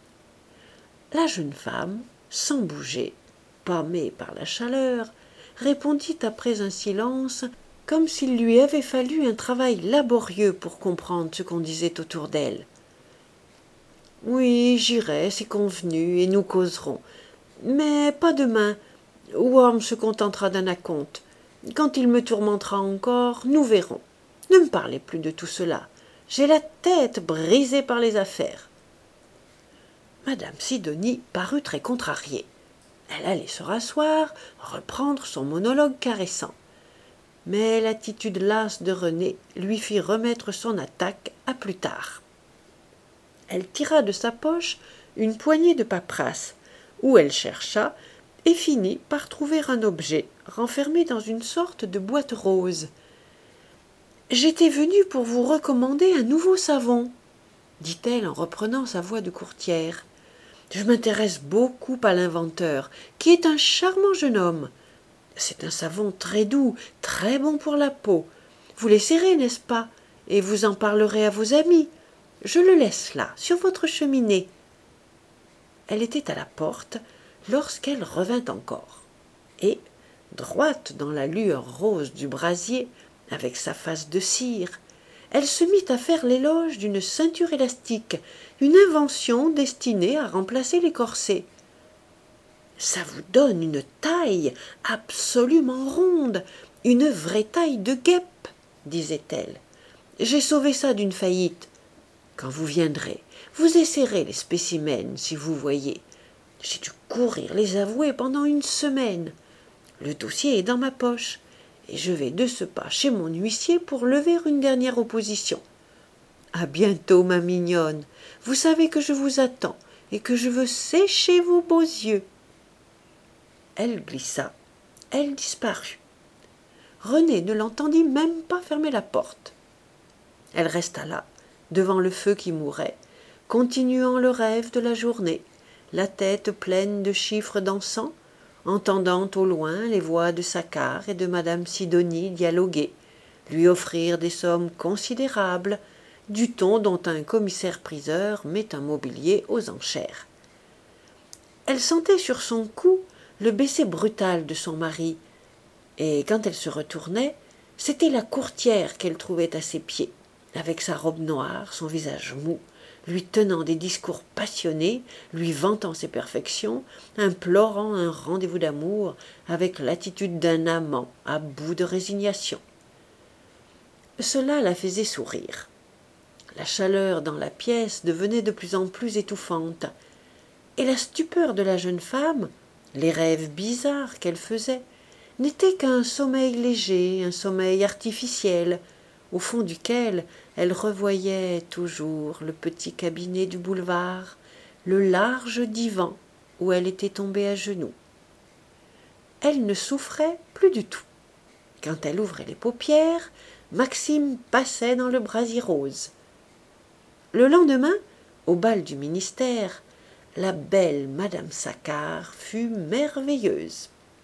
Speaker 1: La jeune femme, sans bouger, pâmée par la chaleur, répondit après un silence, comme s'il lui avait fallu un travail laborieux pour comprendre ce qu'on disait autour d'elle. « Oui, j'irai, c'est convenu, et nous causerons. Mais pas demain. Worm se contentera d'un acompte. Quand il me tourmentera encore, nous verrons. Ne me parlez plus de tout cela. J'ai la tête brisée par les affaires. » Madame Sidonie parut très contrariée. Elle allait se rasseoir, reprendre son monologue caressant. Mais l'attitude lasse de Renée lui fit remettre son attaque à plus tard. Elle tira de sa poche une poignée de paperasses, où elle chercha, et finit par trouver un objet renfermé dans une sorte de boîte rose. « J'étais venue pour vous recommander un nouveau savon, » dit-elle en reprenant sa voix de courtière. « Je m'intéresse beaucoup à l'inventeur, qui est un charmant jeune homme. C'est un savon très doux, très bon pour la peau. Vous l'essayerez, n'est-ce pas? Et vous en parlerez à vos amis. Je le laisse là, sur votre cheminée. » Elle était à la porte lorsqu'elle revint encore. Et, droite dans la lueur rose du brasier, avec sa face de cire, elle se mit à faire l'éloge d'une ceinture élastique, une invention destinée à remplacer les corsets. « Ça vous donne une taille absolument ronde, une vraie taille de guêpe, » disait-elle. « J'ai sauvé ça d'une faillite. Quand vous viendrez, vous essaierez les spécimens, si vous voyez. J'ai dû courir les avouer pendant une semaine. Le dossier est dans ma poche, et je vais de ce pas chez mon huissier pour lever une dernière opposition. À bientôt, ma mignonne. Vous savez que je vous attends, et que je veux sécher vos beaux yeux. » Elle glissa, elle disparut. René ne l'entendit même pas fermer la porte. Elle resta là, devant le feu qui mourait, continuant le rêve de la journée, la tête pleine de chiffres d'encens, entendant au loin les voix de Saccard et de madame Sidonie dialoguer, lui offrir des sommes considérables, du ton dont un commissaire-priseur met un mobilier aux enchères. Elle sentait sur son cou le baiser brutal de son mari, et quand elle se retournait, c'était la courtière qu'elle trouvait à ses pieds, avec sa robe noire, son visage mou, lui tenant des discours passionnés, lui vantant ses perfections, implorant un rendez-vous d'amour avec l'attitude d'un amant à bout de résignation. Cela la faisait sourire. La chaleur dans la pièce devenait de plus en plus étouffante, et la stupeur de la jeune femme, les rêves bizarres qu'elle faisait, n'étaient qu'un sommeil léger, un sommeil artificiel, au fond duquel elle revoyait toujours le petit cabinet du boulevard, le large divan où elle était tombée à genoux. Elle ne souffrait plus du tout. Quand elle ouvrait les paupières, Maxime passait dans le brasier rose. Le lendemain, au bal du ministère, la belle madame Saccard fut merveilleuse.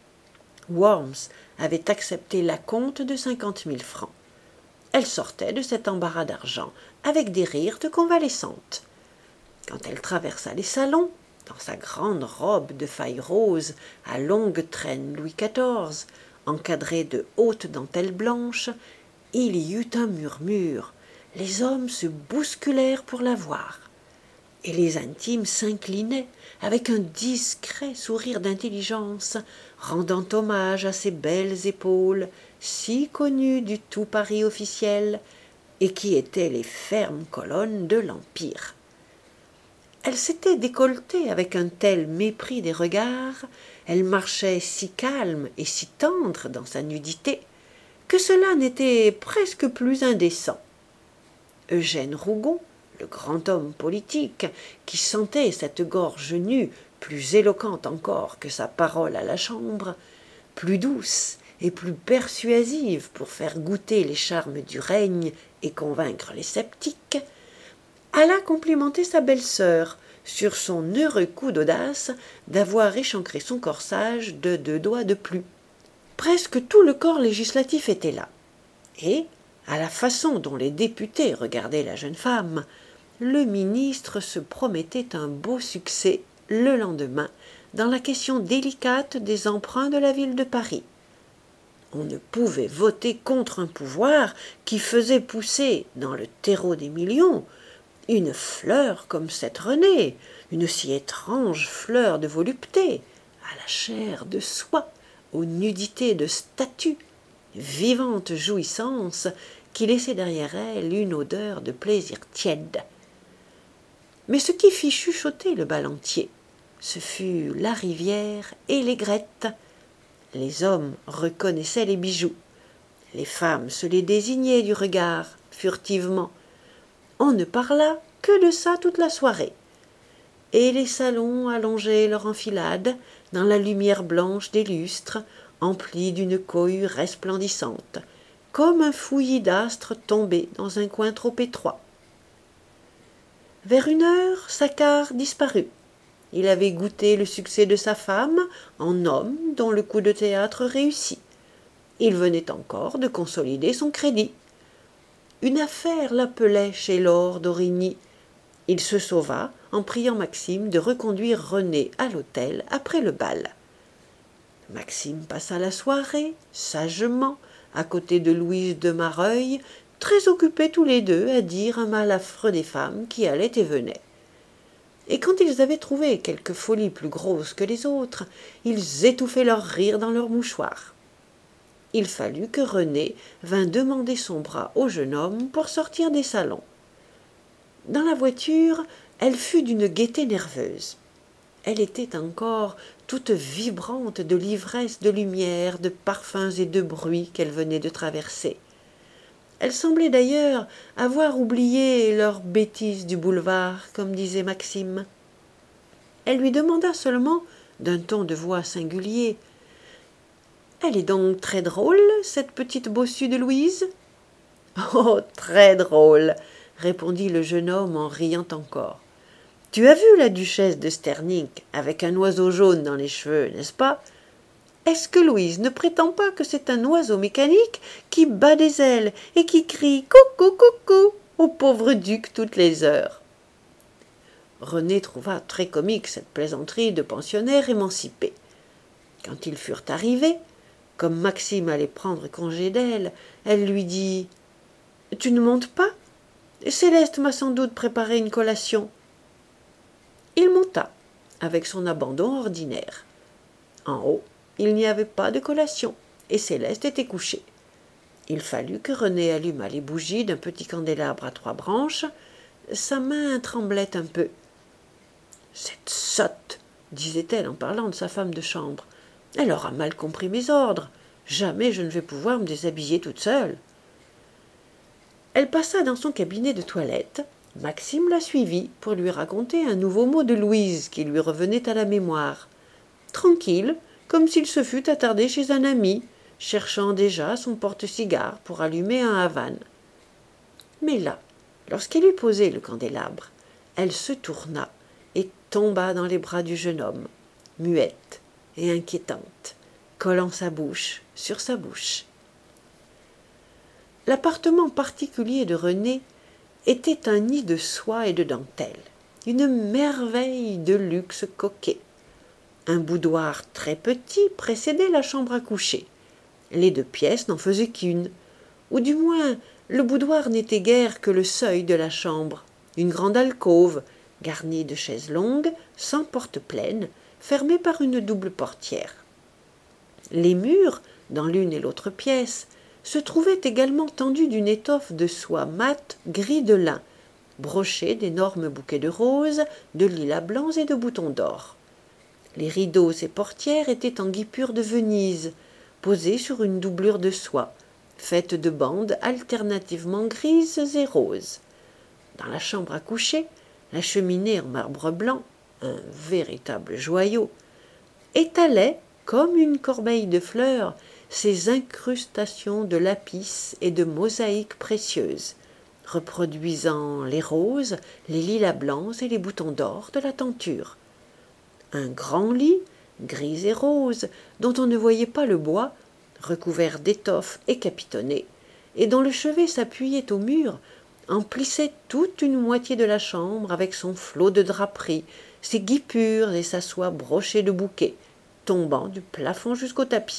Speaker 1: Worms avait accepté l'acompte de cinquante mille francs. Elle sortait de cet embarras d'argent avec des rires de convalescente. Quand elle traversa les salons, dans sa grande robe de faille rose à longue traîne Louis quatorze, encadrée de hautes dentelles blanches, il y eut un murmure. Les hommes se bousculèrent pour la voir, et les intimes s'inclinaient avec un discret sourire d'intelligence, rendant hommage à ces belles épaules si connues du tout Paris officiel et qui étaient les fermes colonnes de l'Empire. Elle s'était décolletée avec un tel mépris des regards, elle marchait si calme et si tendre dans sa nudité, que cela n'était presque plus indécent. Eugène Rougon, le grand homme politique, qui sentait cette gorge nue plus éloquente encore que sa parole à la chambre, plus douce et plus persuasive pour faire goûter les charmes du règne et convaincre les sceptiques, alla complimenter sa belle-sœur sur son heureux coup d'audace d'avoir échancré son corsage de deux doigts de plus. Presque tout le corps législatif était là, et, à la façon dont les députés regardaient la jeune femme, le ministre se promettait un beau succès le lendemain dans la question délicate des emprunts de la ville de Paris. On ne pouvait voter contre un pouvoir qui faisait pousser dans le terreau des millions une fleur comme cette Renée, une si étrange fleur de volupté, à la chair de soie, aux nudités de statue, vivante jouissance qui laissait derrière elle une odeur de plaisir tiède. Mais ce qui fit chuchoter le bal entier, ce fut la rivière et l'aigrette. Les hommes reconnaissaient les bijoux, les femmes se les désignaient du regard, furtivement. On ne parla que de ça toute la soirée, et les salons allongeaient leur enfilade dans la lumière blanche des lustres, emplis d'une cohue resplendissante, comme un fouillis d'astres tombés dans un coin trop étroit. Vers une heure, Saccard disparut. Il avait goûté le succès de sa femme en homme dont le coup de théâtre réussit. Il venait encore de consolider son crédit. Une affaire l'appelait chez lord d'Origny, Il se sauva en priant Maxime de reconduire René à l'hôtel après le bal. Maxime passa la soirée, sagement, à côté de Louise de Mareuil, très occupés tous les deux à dire un mal affreux des femmes qui allaient et venaient. Et quand ils avaient trouvé quelque folie plus grosse que les autres, ils étouffaient leurs rires dans leurs mouchoirs. Il fallut que René vînt demander son bras au jeune homme pour sortir des salons. Dans la voiture, elle fut d'une gaieté nerveuse. Elle était encore toute vibrante de l'ivresse de lumière, de parfums et de bruits qu'elle venait de traverser. Elle semblait d'ailleurs avoir oublié leurs bêtises du boulevard, comme disait Maxime. Elle lui demanda seulement, d'un ton de voix singulier, « Elle est donc très drôle, cette petite bossue de Louise ?»« Oh, très drôle !» répondit le jeune homme en riant encore. « Tu as vu la duchesse de Sternick avec un oiseau jaune dans les cheveux, n'est-ce pas ? Est-ce que Louise ne prétend pas que c'est un oiseau mécanique qui bat des ailes et qui crie « coucou, coucou » au pauvre duc toutes les heures ?» René trouva très comique cette plaisanterie de pensionnaire émancipé. Quand ils furent arrivés, comme Maxime allait prendre congé d'elle, elle lui dit « Tu ne montes pas ? Céleste m'a sans doute préparé une collation. » Il monta, avec son abandon ordinaire. En haut, il n'y avait pas de collation, et Céleste était couchée. Il fallut que René allumât les bougies d'un petit candélabre à trois branches. Sa main tremblait un peu. « Cette sotte !» disait-elle en parlant de sa femme de chambre. « Elle aura mal compris mes ordres. Jamais je ne vais pouvoir me déshabiller toute seule. » Elle passa dans son cabinet de toilette. Maxime la suivit pour lui raconter un nouveau mot de Louise qui lui revenait à la mémoire. Tranquille, comme s'il se fût attardé chez un ami, cherchant déjà son porte-cigare pour allumer un Havane. Mais là, lorsqu'elle eut posé le candélabre, elle se tourna et tomba dans les bras du jeune homme, muette et inquiétante, collant sa bouche sur sa bouche. L'appartement particulier de René était un nid de soie et de dentelle, une merveille de luxe coquet. Un boudoir très petit précédait la chambre à coucher. Les deux pièces n'en faisaient qu'une, ou du moins le boudoir n'était guère que le seuil de la chambre, une grande alcôve, garnie de chaises longues, sans porte pleine, fermée par une double portière. Les murs, dans l'une et l'autre pièce, se trouvaient également tendus d'une étoffe de soie mate gris de lin, brochée d'énormes bouquets de roses, de lilas blancs et de boutons d'or. Les rideaux et portières étaient en guipure de Venise, posés sur une doublure de soie, faite de bandes alternativement grises et roses. Dans la chambre à coucher, la cheminée en marbre blanc, un véritable joyau, étalait, comme une corbeille de fleurs, ses incrustations de lapis et de mosaïques précieuses, reproduisant les roses, les lilas blancs et les boutons d'or de la tenture. Un grand lit, gris et rose, dont on ne voyait pas le bois, recouvert d'étoffe et capitonné, et dont le chevet s'appuyait au mur, emplissait toute une moitié de la chambre avec son flot de draperies, ses guipures et sa soie brochée de bouquets, tombant du plafond jusqu'au tapis.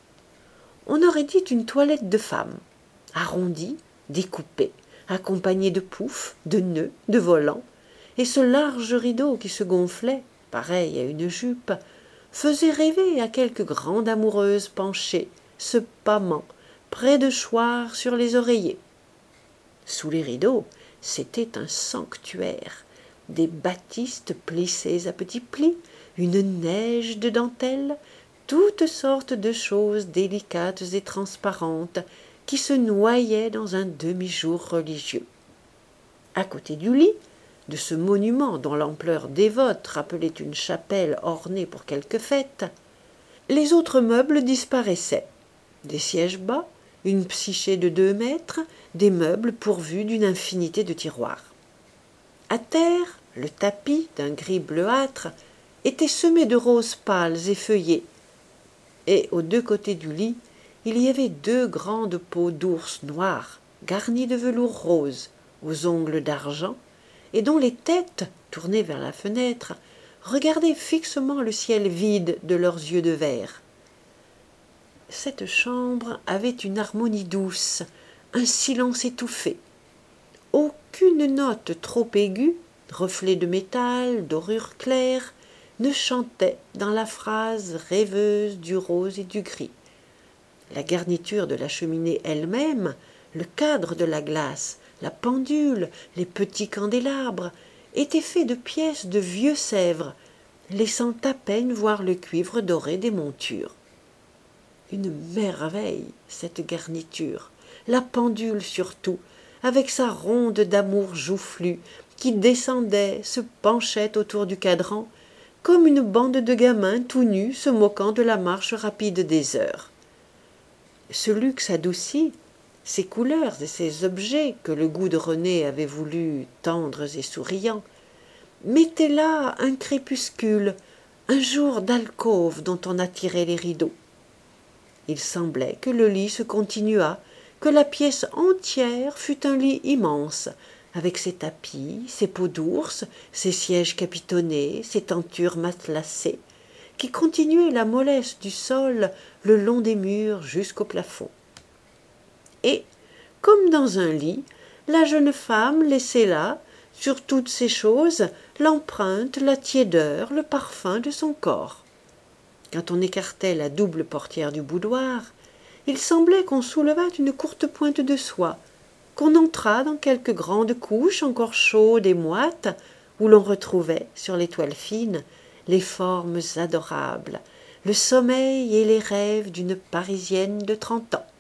Speaker 1: On aurait dit une toilette de femme, arrondie, découpée, accompagnée de poufs, de nœuds, de volants, et ce large rideau qui se gonflait, pareil à une jupe, faisait rêver à quelque grande amoureuse penchée, se pâmant, près de choir sur les oreillers. Sous les rideaux, c'était un sanctuaire, des batistes plissés à petits plis, une neige de dentelles, toutes sortes de choses délicates et transparentes qui se noyaient dans un demi-jour religieux. À côté du lit, de ce monument dont l'ampleur dévote rappelait une chapelle ornée pour quelque fête, les autres meubles disparaissaient. Des sièges bas, une psyché de deux mètres, des meubles pourvus d'une infinité de tiroirs. À terre, le tapis, d'un gris bleuâtre, était semé de roses pâles et feuillées, et aux deux côtés du lit, il y avait deux grandes peaux d'ours noirs, garnies de velours rose, aux ongles d'argent, et dont les têtes, tournées vers la fenêtre, regardaient fixement le ciel vide de leurs yeux de verre. Cette chambre avait une harmonie douce, un silence étouffé. Aucune note trop aiguë, reflet de métal, dorure claire, ne chantait dans la phrase rêveuse du rose et du gris. La garniture de la cheminée elle-même, le cadre de la glace, la pendule, les petits candélabres, étaient faits de pièces de vieux Sèvres, laissant à peine voir le cuivre doré des montures. Une merveille, cette garniture, la pendule surtout, avec sa ronde d'amour joufflu, qui descendait, se penchait autour du cadran, comme une bande de gamins tout nus se moquant de la marche rapide des heures. Ce luxe adouci, ces couleurs et ces objets que le goût de René avait voulu tendres et souriants, mettaient là un crépuscule, un jour d'alcôve dont on attirait les rideaux. Il semblait que le lit se continuât, que la pièce entière fût un lit immense, avec ses tapis, ses peaux d'ours, ses sièges capitonnés, ses tentures matelassées, qui continuaient la mollesse du sol le long des murs jusqu'au plafond. Et, comme dans un lit, la jeune femme laissait là, sur toutes ces choses, l'empreinte, la tiédeur, le parfum de son corps. Quand on écartait la double portière du boudoir, il semblait qu'on soulevât une courte pointe de soie, qu'on entrât dans quelque grande couche encore chaude et moite, où l'on retrouvait, sur les toiles fines, les formes adorables, le sommeil et les rêves d'une Parisienne de trente ans.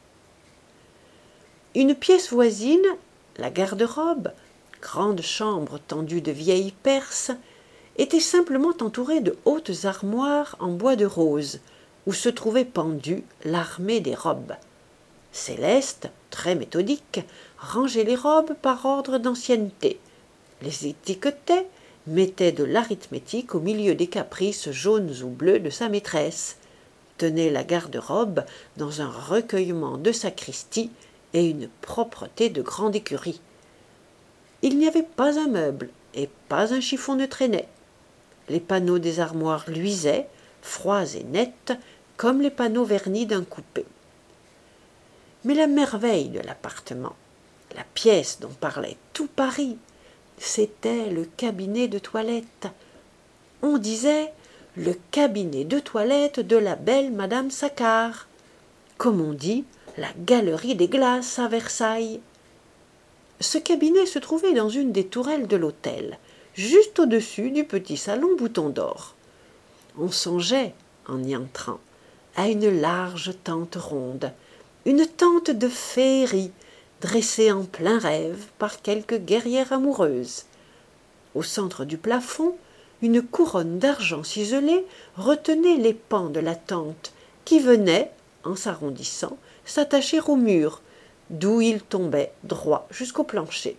Speaker 1: Une pièce voisine, la garde-robe, grande chambre tendue de vieilles perses, était simplement entourée de hautes armoires en bois de rose, où se trouvait pendue l'armée des robes. Céleste, très méthodique, rangeait les robes par ordre d'ancienneté, les étiquetait, mettait de l'arithmétique au milieu des caprices jaunes ou bleus de sa maîtresse, tenait la garde-robe dans un recueillement de sacristie et une propreté de grande écurie. Il n'y avait pas un meuble et pas un chiffon ne traînait. Les panneaux des armoires luisaient, froids et nets, comme les panneaux vernis d'un coupé. Mais la merveille de l'appartement, la pièce dont parlait tout Paris, c'était le cabinet de toilette. On disait le cabinet de toilette de la belle Madame Saccard, comme on dit la galerie des glaces à Versailles. Ce cabinet se trouvait dans une des tourelles de l'hôtel, juste au-dessus du petit salon Bouton d'Or. On songeait, en y entrant, à une large tente ronde, une tente de féerie, dressée en plein rêve par quelque guerrière amoureuse. Au centre du plafond, une couronne d'argent ciselé retenait les pans de la tente, qui venaient, en s'arrondissant, s'attacher au mur, d'où ils tombaient droit jusqu'au plancher.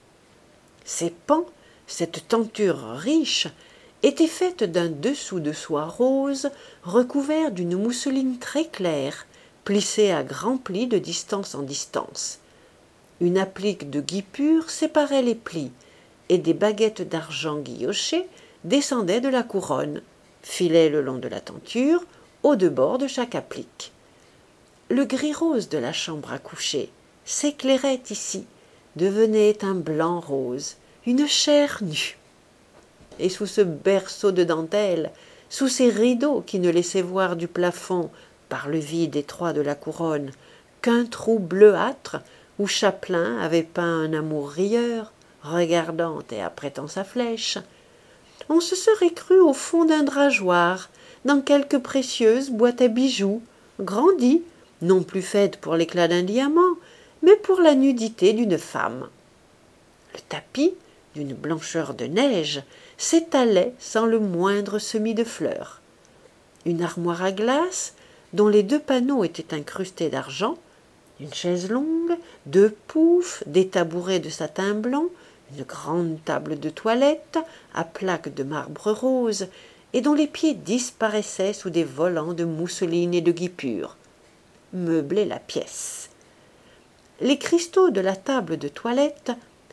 Speaker 1: Ces pans, cette tenture riche, était faite d'un dessous de soie rose recouvert d'une mousseline très claire, plissée à grands plis de distance en distance. Une applique de guipure séparait les plis, et des baguettes d'argent guillochées descendaient de la couronne, filaient le long de la tenture, aux deux bords de chaque applique. Le gris rose de la chambre à coucher s'éclairait ici, devenait un blanc rose, une chair nue. Et sous ce berceau de dentelle, sous ces rideaux qui ne laissaient voir du plafond, par le vide étroit de la couronne, qu'un trou bleuâtre où Chaplin avait peint un amour rieur, regardant et apprêtant sa flèche, on se serait cru au fond d'un drageoir, dans quelque précieuse boîte à bijoux, grandie, non plus faite pour l'éclat d'un diamant, mais pour la nudité d'une femme. Le tapis, d'une blancheur de neige, s'étalait sans le moindre semis de fleurs. Une armoire à glace, dont les deux panneaux étaient incrustés d'argent, une chaise longue, deux poufs, des tabourets de satin blanc, une grande table de toilette à plaques de marbre rose, et dont les pieds disparaissaient sous des volants de mousseline et de guipure, meublaient la pièce. Les cristaux de la table de toilette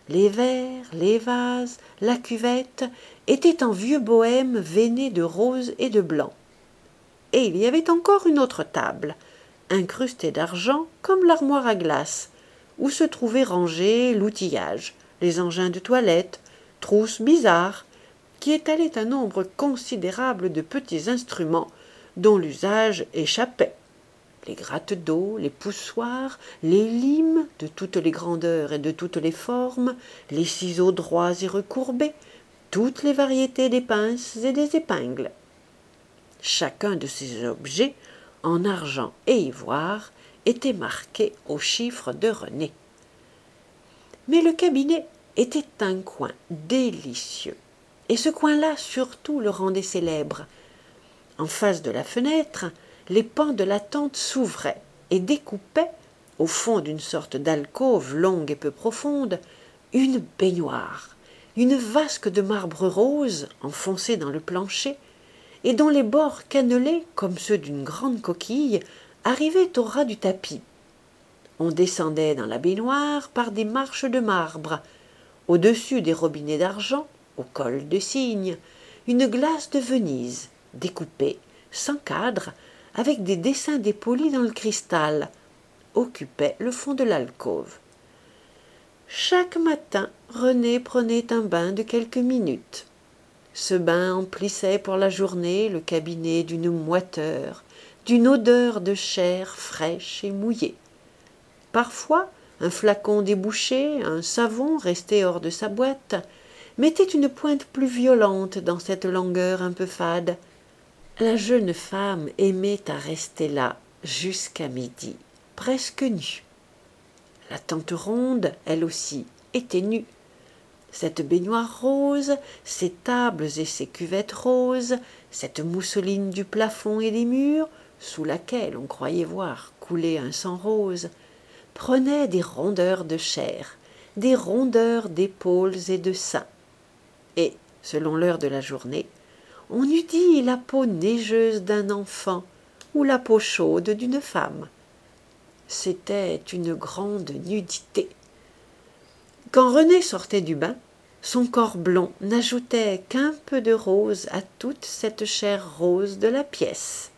Speaker 1: Les verres, les vases, la cuvette étaient en vieux bohême veiné de rose et de blanc. Et il y avait encore une autre table, incrustée d'argent comme l'armoire à glace, où se trouvait rangé l'outillage, les engins de toilette, trousses bizarres, qui étalaient un nombre considérable de petits instruments dont l'usage échappait. Les gratte-d'eau, les poussoirs, les limes de toutes les grandeurs et de toutes les formes, les ciseaux droits et recourbés, toutes les variétés des pinces et des épingles. Chacun de ces objets, en argent et ivoire, était marqué au chiffre de René. Mais le cabinet était un coin délicieux, et ce coin-là surtout le rendait célèbre. En face de la fenêtre, les pans de la tente s'ouvraient et découpaient, au fond d'une sorte d'alcôve longue et peu profonde, une baignoire, une vasque de marbre rose enfoncée dans le plancher, et dont les bords cannelés, comme ceux d'une grande coquille, arrivaient au ras du tapis. On descendait dans la baignoire par des marches de marbre. Au-dessus des robinets d'argent, au col de cygne, une glace de Venise, découpée, sans cadre, avec des dessins dépolis dans le cristal, occupait le fond de l'alcôve. Chaque matin, René prenait un bain de quelques minutes. Ce bain emplissait pour la journée le cabinet d'une moiteur, d'une odeur de chair fraîche et mouillée. Parfois, un flacon débouché, un savon resté hors de sa boîte, mettait une pointe plus violente dans cette langueur un peu fade. La jeune femme aimait à rester là jusqu'à midi, presque nue. La tante ronde, elle aussi, était nue. Cette baignoire rose, ces tables et ces cuvettes roses, cette mousseline du plafond et des murs, sous laquelle on croyait voir couler un sang rose, prenaient des rondeurs de chair, des rondeurs d'épaules et de seins. Et, selon l'heure de la journée, on eût dit la peau neigeuse d'un enfant ou la peau chaude d'une femme. C'était une grande nudité. Quand René sortait du bain, son corps blond n'ajoutait qu'un peu de rose à toute cette chair rose de la pièce.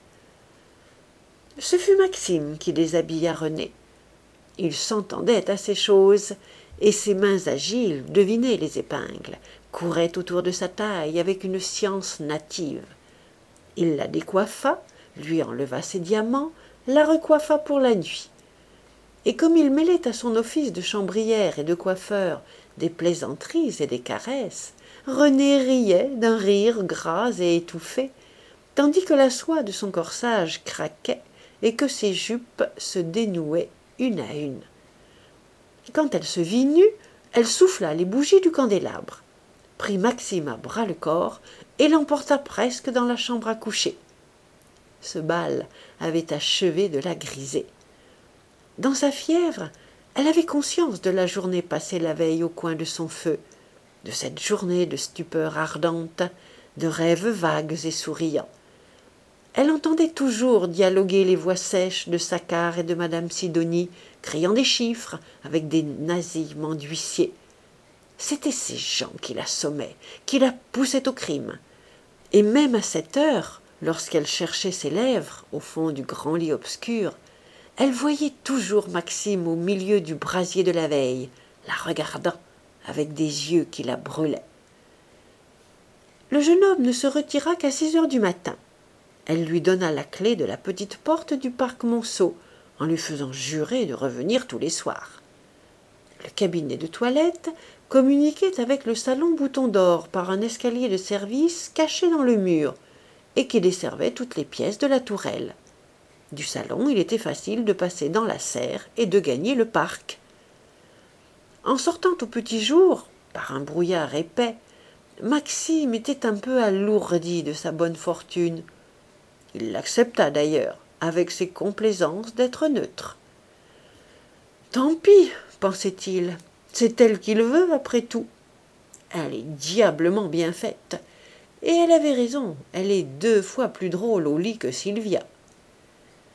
Speaker 1: Ce fut Maxime qui déshabilla René. Il s'entendait à ces choses, et ses mains agiles devinaient les épingles, couraient autour de sa taille avec une science native. Il la décoiffa, lui enleva ses diamants, la recoiffa pour la nuit. Et comme il mêlait à son office de chambrière et de coiffeur des plaisanteries et des caresses, René riait d'un rire gras et étouffé, tandis que la soie de son corsage craquait et que ses jupes se dénouaient une à une. Quand elle se vit nue, elle souffla les bougies du candélabre, prit Maxime à bras-le-corps et l'emporta presque dans la chambre à coucher. Ce bal avait achevé de la griser. Dans sa fièvre, elle avait conscience de la journée passée la veille au coin de son feu, de cette journée de stupeur ardente, de rêves vagues et souriants. Elle entendait toujours dialoguer les voix sèches de Saccard et de madame Sidonie, criant des chiffres avec des nasillements d'huissier. C'étaient ces gens qui l'assommaient, qui la poussaient au crime. Et même à cette heure, lorsqu'elle cherchait ses lèvres au fond du grand lit obscur, elle voyait toujours Maxime au milieu du brasier de la veille, la regardant avec des yeux qui la brûlaient. Le jeune homme ne se retira qu'à six heures du matin. Elle lui donna la clé de la petite porte du parc Monceau, en lui faisant jurer de revenir tous les soirs. Le cabinet de toilette communiquait avec le salon Bouton d'Or par un escalier de service caché dans le mur, et qui desservait toutes les pièces de la tourelle. Du salon, il était facile de passer dans la serre et de gagner le parc. En sortant au petit jour, par un brouillard épais, Maxime était un peu alourdi de sa bonne fortune. Il l'accepta d'ailleurs, avec ses complaisances d'être neutre. « Tant pis, pensait-il, c'est elle qui le veut après tout. Elle est diablement bien faite, et elle avait raison, elle est deux fois plus drôle au lit que Sylvia. »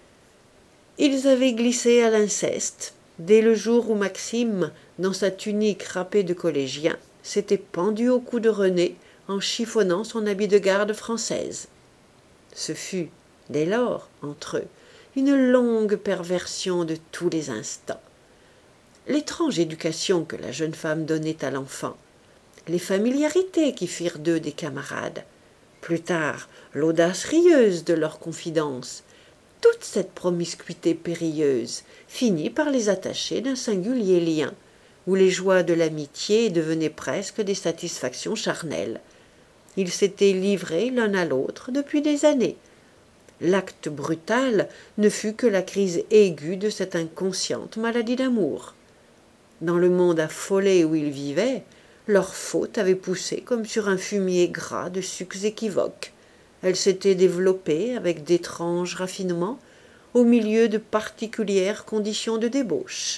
Speaker 1: Ils avaient glissé à l'inceste, dès le jour où Maxime, dans sa tunique râpée de collégien, s'était pendu au cou de René en chiffonnant son habit de garde française. Ce fut, dès lors, entre eux, une longue perversion de tous les instants. L'étrange éducation que la jeune femme donnait à l'enfant, les familiarités qui firent d'eux des camarades, plus tard l'audace rieuse de leurs confidences, toute cette promiscuité périlleuse finit par les attacher d'un singulier lien, où les joies de l'amitié devenaient presque des satisfactions charnelles. Ils s'étaient livrés l'un à l'autre depuis des années. L'acte brutal ne fut que la crise aiguë de cette inconsciente maladie d'amour. Dans le monde affolé où ils vivaient, leur faute avait poussé comme sur un fumier gras de sucs équivoques. Elle s'était développée avec d'étranges raffinements au milieu de particulières conditions de débauche.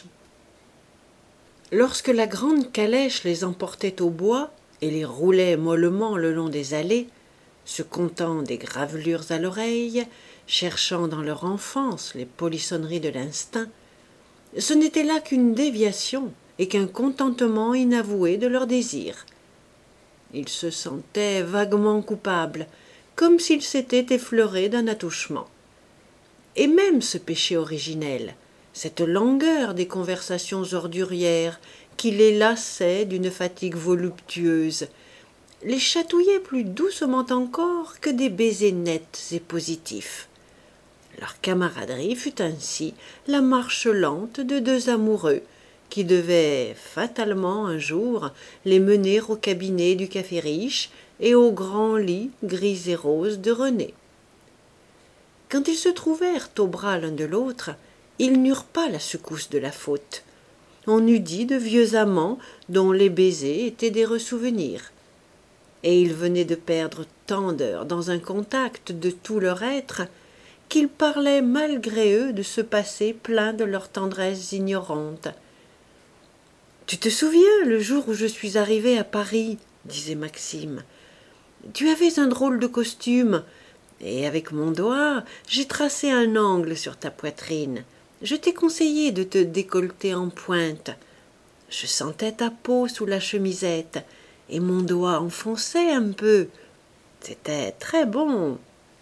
Speaker 1: Lorsque la grande calèche les emportait au bois et les roulait mollement le long des allées, se contant des gravelures à l'oreille, cherchant dans leur enfance les polissonneries de l'instinct, ce n'était là qu'une déviation et qu'un contentement inavoué de leurs désirs. Ils se sentaient vaguement coupables, comme s'ils s'étaient effleurés d'un attouchement. Et même ce péché originel, cette langueur des conversations ordurières qui les lassait d'une fatigue voluptueuse, les chatouillait plus doucement encore que des baisers nets et positifs. Leur camaraderie fut ainsi la marche lente de deux amoureux qui devaient fatalement un jour les mener au cabinet du café riche et au grand lit gris et rose de René. Quand ils se trouvèrent au bras l'un de l'autre, ils n'eurent pas la secousse de la faute. On eût dit de vieux amants dont les baisers étaient des ressouvenirs. Et ils venaient de perdre tant d'heures dans un contact de tout leur être qu'ils parlaient malgré eux de ce passé plein de leur tendresse ignorante. « Tu te souviens le jour où je suis arrivé à Paris ?» disait Maxime. « Tu avais un drôle de costume, et avec mon doigt, j'ai tracé un angle sur ta poitrine. Je t'ai conseillé de te décolleter en pointe. Je sentais ta peau sous la chemisette, et mon doigt enfonçait un peu. C'était très bon. »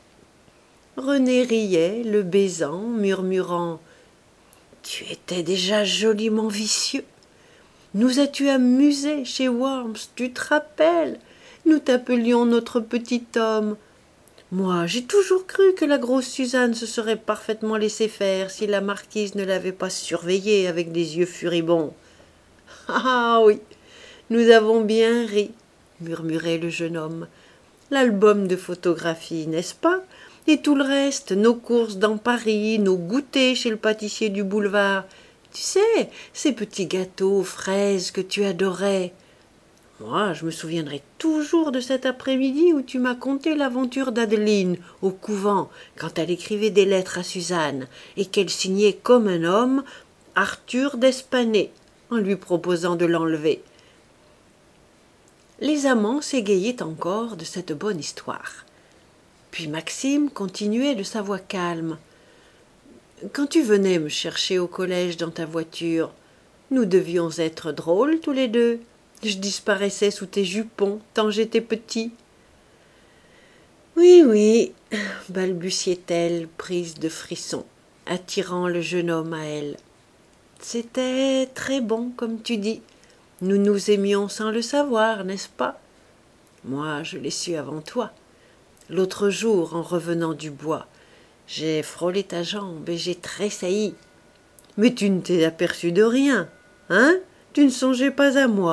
Speaker 1: René riait, le baisant, murmurant « Tu étais déjà joliment vicieux. Nous as-tu amusés chez Worms, tu te rappelles? Nous t'appelions notre petit homme. Moi, j'ai toujours cru que la grosse Suzanne se serait parfaitement laissée faire si la marquise ne l'avait pas surveillée avec des yeux furibonds. »« Ah oui, nous avons bien ri, » murmurait le jeune homme. « L'album de photographie, n'est-ce pas? Et tout le reste, nos courses dans Paris, nos goûters chez le pâtissier du boulevard. Tu sais, ces petits gâteaux aux fraises que tu adorais. Moi, je me souviendrai toujours de cet après-midi où tu m'as conté l'aventure d'Adeline au couvent, quand elle écrivait des lettres à Suzanne, et qu'elle signait comme un homme Arthur d'Espanay, en lui proposant de l'enlever. » Les amants s'égayaient encore de cette bonne histoire. Puis Maxime continuait de sa voix calme. « Quand tu venais me chercher au collège dans ta voiture, nous devions être drôles tous les deux. Je disparaissais sous tes jupons tant j'étais petit. »« Oui, oui, » balbutiait-elle, prise de frissons, attirant le jeune homme à elle. « C'était très bon, comme tu dis. Nous nous aimions sans le savoir, n'est-ce pas? Moi, je l'ai su avant toi. L'autre jour, en revenant du bois, j'ai frôlé ta jambe et j'ai tressailli. Mais tu ne t'es aperçu de rien, hein? Tu ne songeais pas à moi. »«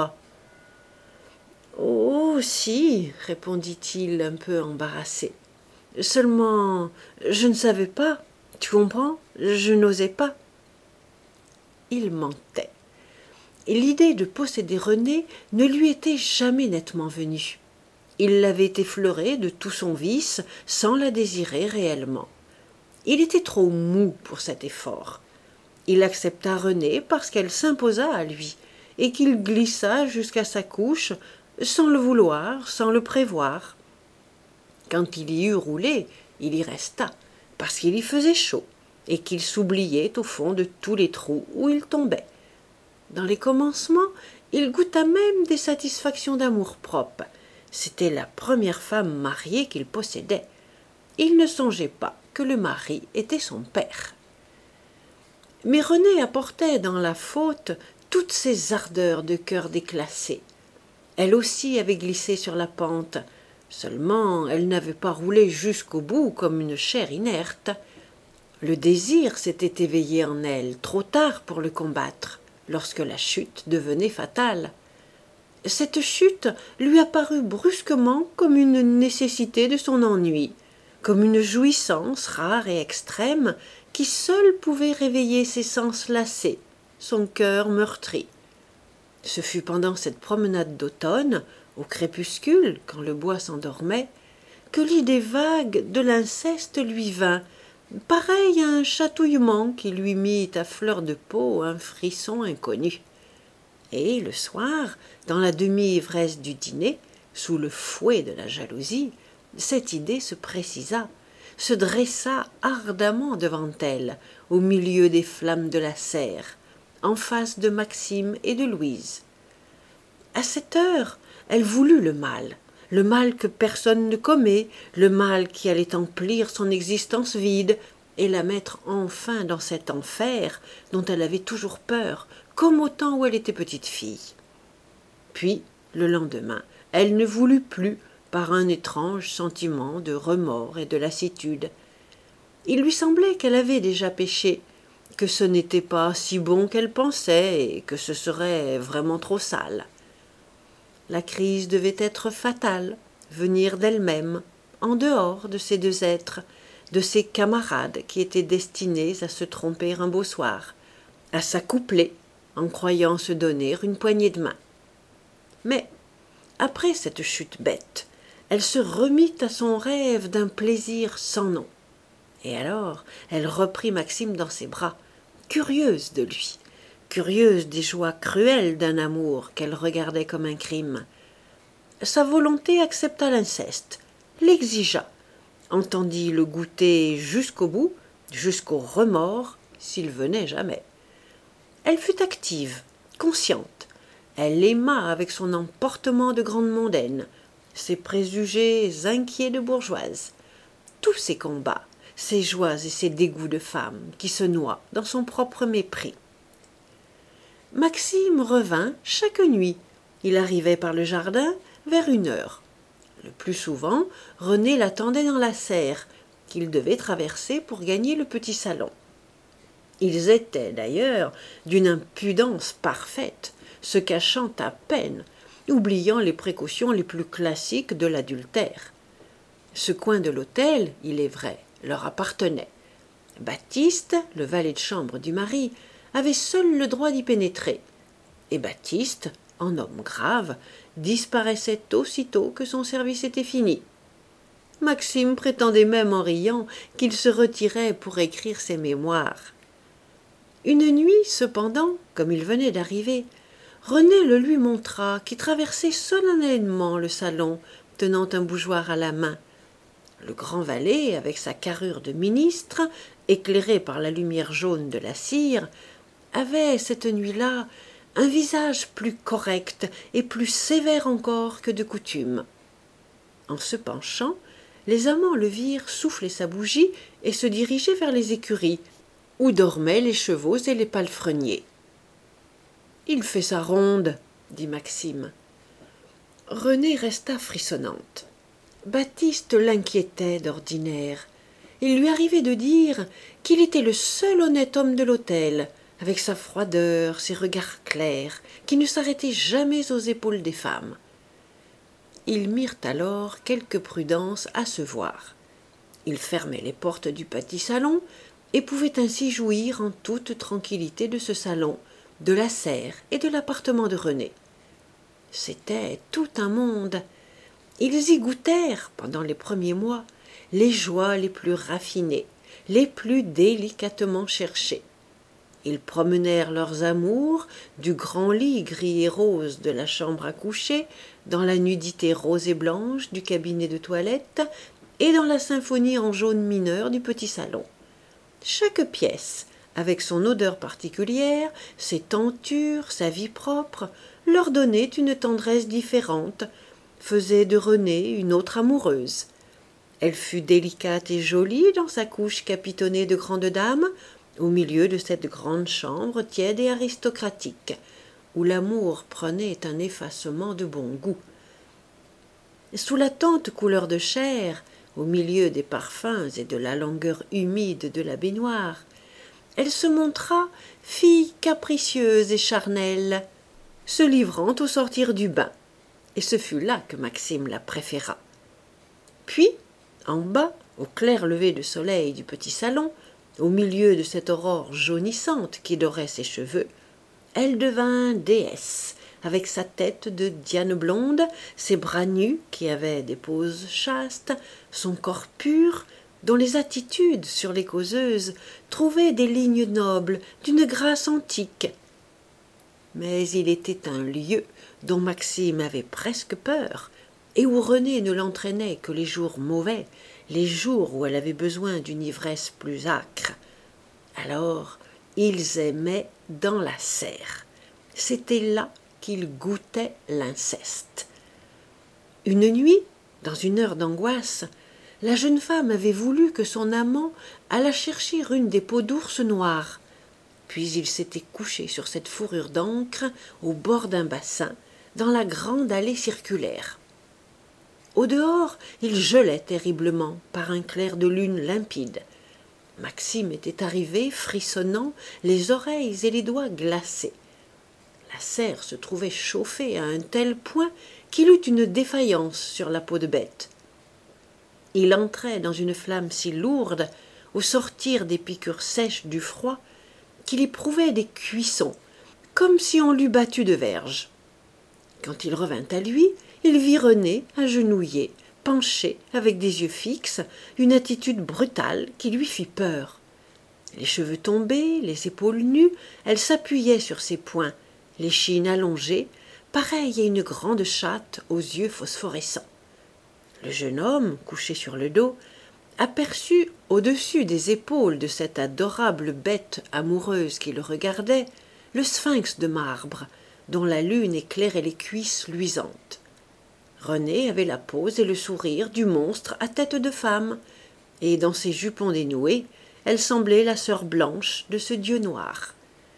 Speaker 1: Oh, si, » répondit-il un peu embarrassé. « Seulement, je ne savais pas, tu comprends? Je n'osais pas. » Il mentait. Et l'idée de posséder René ne lui était jamais nettement venue. Il l'avait effleurée de tout son vice sans la désirer réellement. Il était trop mou pour cet effort. Il accepta René parce qu'elle s'imposa à lui et qu'il glissa jusqu'à sa couche sans le vouloir, sans le prévoir. Quand il y eut roulé, il y resta parce qu'il y faisait chaud et qu'il s'oubliait au fond de tous les trous où il tombait. Dans les commencements, il goûta même des satisfactions d'amour-propre. C'était la première femme mariée qu'il possédait. Il ne songeait pas que le mari était son père. Mais Renée apportait dans la faute toutes ses ardeurs de cœur déclassé. Elle aussi avait glissé sur la pente, seulement elle n'avait pas roulé jusqu'au bout comme une chair inerte. Le désir s'était éveillé en elle, trop tard pour le combattre, lorsque la chute devenait fatale. Cette chute lui apparut brusquement comme une nécessité de son ennui, comme une jouissance rare et extrême qui seule pouvait réveiller ses sens lassés, son cœur meurtri. Ce fut pendant cette promenade d'automne, au crépuscule, quand le bois s'endormait, que l'idée vague de l'inceste lui vint, pareil à un chatouillement qui lui mit à fleur de peau un frisson inconnu. Et le soir, dans la demi-ivresse du dîner, sous le fouet de la jalousie, cette idée se précisa, se dressa ardemment devant elle, au milieu des flammes de la serre, en face de Maxime et de Louise. À cette heure, elle voulut le mal, le mal que personne ne commet, le mal qui allait emplir son existence vide et la mettre enfin dans cet enfer dont elle avait toujours peur, comme au temps où elle était petite fille. Puis, le lendemain, elle ne voulut plus, par un étrange sentiment de remords et de lassitude. Il lui semblait qu'elle avait déjà péché, que ce n'était pas si bon qu'elle pensait et que ce serait vraiment trop sale. La crise devait être fatale, venir d'elle-même, en dehors de ces deux êtres, de ces camarades qui étaient destinés à se tromper un beau soir, à s'accoupler en croyant se donner une poignée de main. Mais, après cette chute bête, elle se remit à son rêve d'un plaisir sans nom. Et alors, elle reprit Maxime dans ses bras, curieuse de lui, curieuse des joies cruelles d'un amour qu'elle regardait comme un crime. Sa volonté accepta l'inceste, l'exigea, entendit le goûter jusqu'au bout, jusqu'au remords, s'il venait jamais. Elle fut active, consciente. Elle aima avec son emportement de grande mondaine, ses préjugés inquiets de bourgeoise, tous ses combats, ses joies et ses dégoûts de femme qui se noient dans son propre mépris. Maxime revint chaque nuit. Il arrivait par le jardin vers une heure. Le plus souvent, Renée l'attendait dans la serre, qu'il devait traverser pour gagner le petit salon. Ils étaient d'ailleurs d'une impudence parfaite, se cachant à peine, oubliant les précautions les plus classiques de l'adultère. Ce coin de l'hôtel, il est vrai, leur appartenait. Baptiste, le valet de chambre du mari, avait seul le droit d'y pénétrer, et Baptiste, en homme grave, disparaissait aussitôt que son service était fini. Maxime prétendait même en riant qu'il se retirait pour écrire ses mémoires. Une nuit, cependant, comme il venait d'arriver, Renée le lui montra qui traversait solennellement le salon, tenant un bougeoir à la main. Le grand valet, avec sa carrure de ministre, éclairé par la lumière jaune de la cire, avait, cette nuit-là, un visage plus correct et plus sévère encore que de coutume. En se penchant, les amants le virent souffler sa bougie et se diriger vers les écuries, où dormaient les chevaux et les palefreniers. « Il fait sa ronde, » dit Maxime. Renée resta frissonnante. Baptiste l'inquiétait d'ordinaire. Il lui arrivait de dire qu'il était le seul honnête homme de l'hôtel, avec sa froideur, ses regards clairs, qui ne s'arrêtaient jamais aux épaules des femmes. Ils mirent alors quelque prudence à se voir. Ils fermaient les portes du petit salon et pouvaient ainsi jouir en toute tranquillité de ce salon, de la serre et de l'appartement de Renée. C'était tout un monde. Ils y goûtèrent, pendant les premiers mois, les joies les plus raffinées, les plus délicatement cherchées. Ils promenèrent leurs amours du grand lit gris et rose de la chambre à coucher, dans la nudité rose et blanche du cabinet de toilette et dans la symphonie en jaune mineur du petit salon. Chaque pièce, avec son odeur particulière, ses tentures, sa vie propre, leur donnait une tendresse différente, faisait de Renée une autre amoureuse. Elle fut délicate et jolie dans sa couche capitonnée de grandes dames, au milieu de cette grande chambre tiède et aristocratique, où l'amour prenait un effacement de bon goût. Sous la tente couleur de chair, au milieu des parfums et de la langueur humide de la baignoire, elle se montra fille capricieuse et charnelle, se livrant au sortir du bain, et ce fut là que Maxime la préféra. Puis, en bas, au clair lever de soleil du petit salon, au milieu de cette aurore jaunissante qui dorait ses cheveux, elle devint déesse, avec sa tête de Diane blonde, ses bras nus qui avaient des poses chastes, son corps pur, dont les attitudes sur les causeuses trouvaient des lignes nobles d'une grâce antique. Mais il était un lieu dont Maxime avait presque peur, et où Renée ne l'entraînait que les jours mauvais, les jours où elle avait besoin d'une ivresse plus âcre. Alors, ils aimaient dans la serre. C'était là qu'ils goûtaient l'inceste. Une nuit, dans une heure d'angoisse, la jeune femme avait voulu que son amant allât chercher une des peaux d'ours noires. Puis il s'était couché sur cette fourrure d'encre au bord d'un bassin, dans la grande allée circulaire. Au dehors, il gelait terriblement par un clair de lune limpide. Maxime était arrivé, frissonnant, les oreilles et les doigts glacés. La serre se trouvait chauffée à un tel point qu'il eut une défaillance sur la peau de bête. Il entrait dans une flamme si lourde, au sortir des piqûres sèches du froid, qu'il éprouvait des cuissons, comme si on l'eût battu de verge. Quand il revint à lui, il vit Renée agenouillée, penchée, avec des yeux fixes, une attitude brutale qui lui fit peur. Les cheveux tombés, les épaules nues, elle s'appuyait sur ses poings, l'échine allongée, pareille à une grande chatte aux yeux phosphorescents. Le jeune homme, couché sur le dos, aperçut au-dessus des épaules de cette adorable bête amoureuse qui le regardait, le sphinx de marbre, dont la lune éclairait les cuisses luisantes. Renée avait la pose et le sourire du monstre à tête de femme, et dans ses jupons dénoués, elle semblait la sœur blanche de ce dieu noir.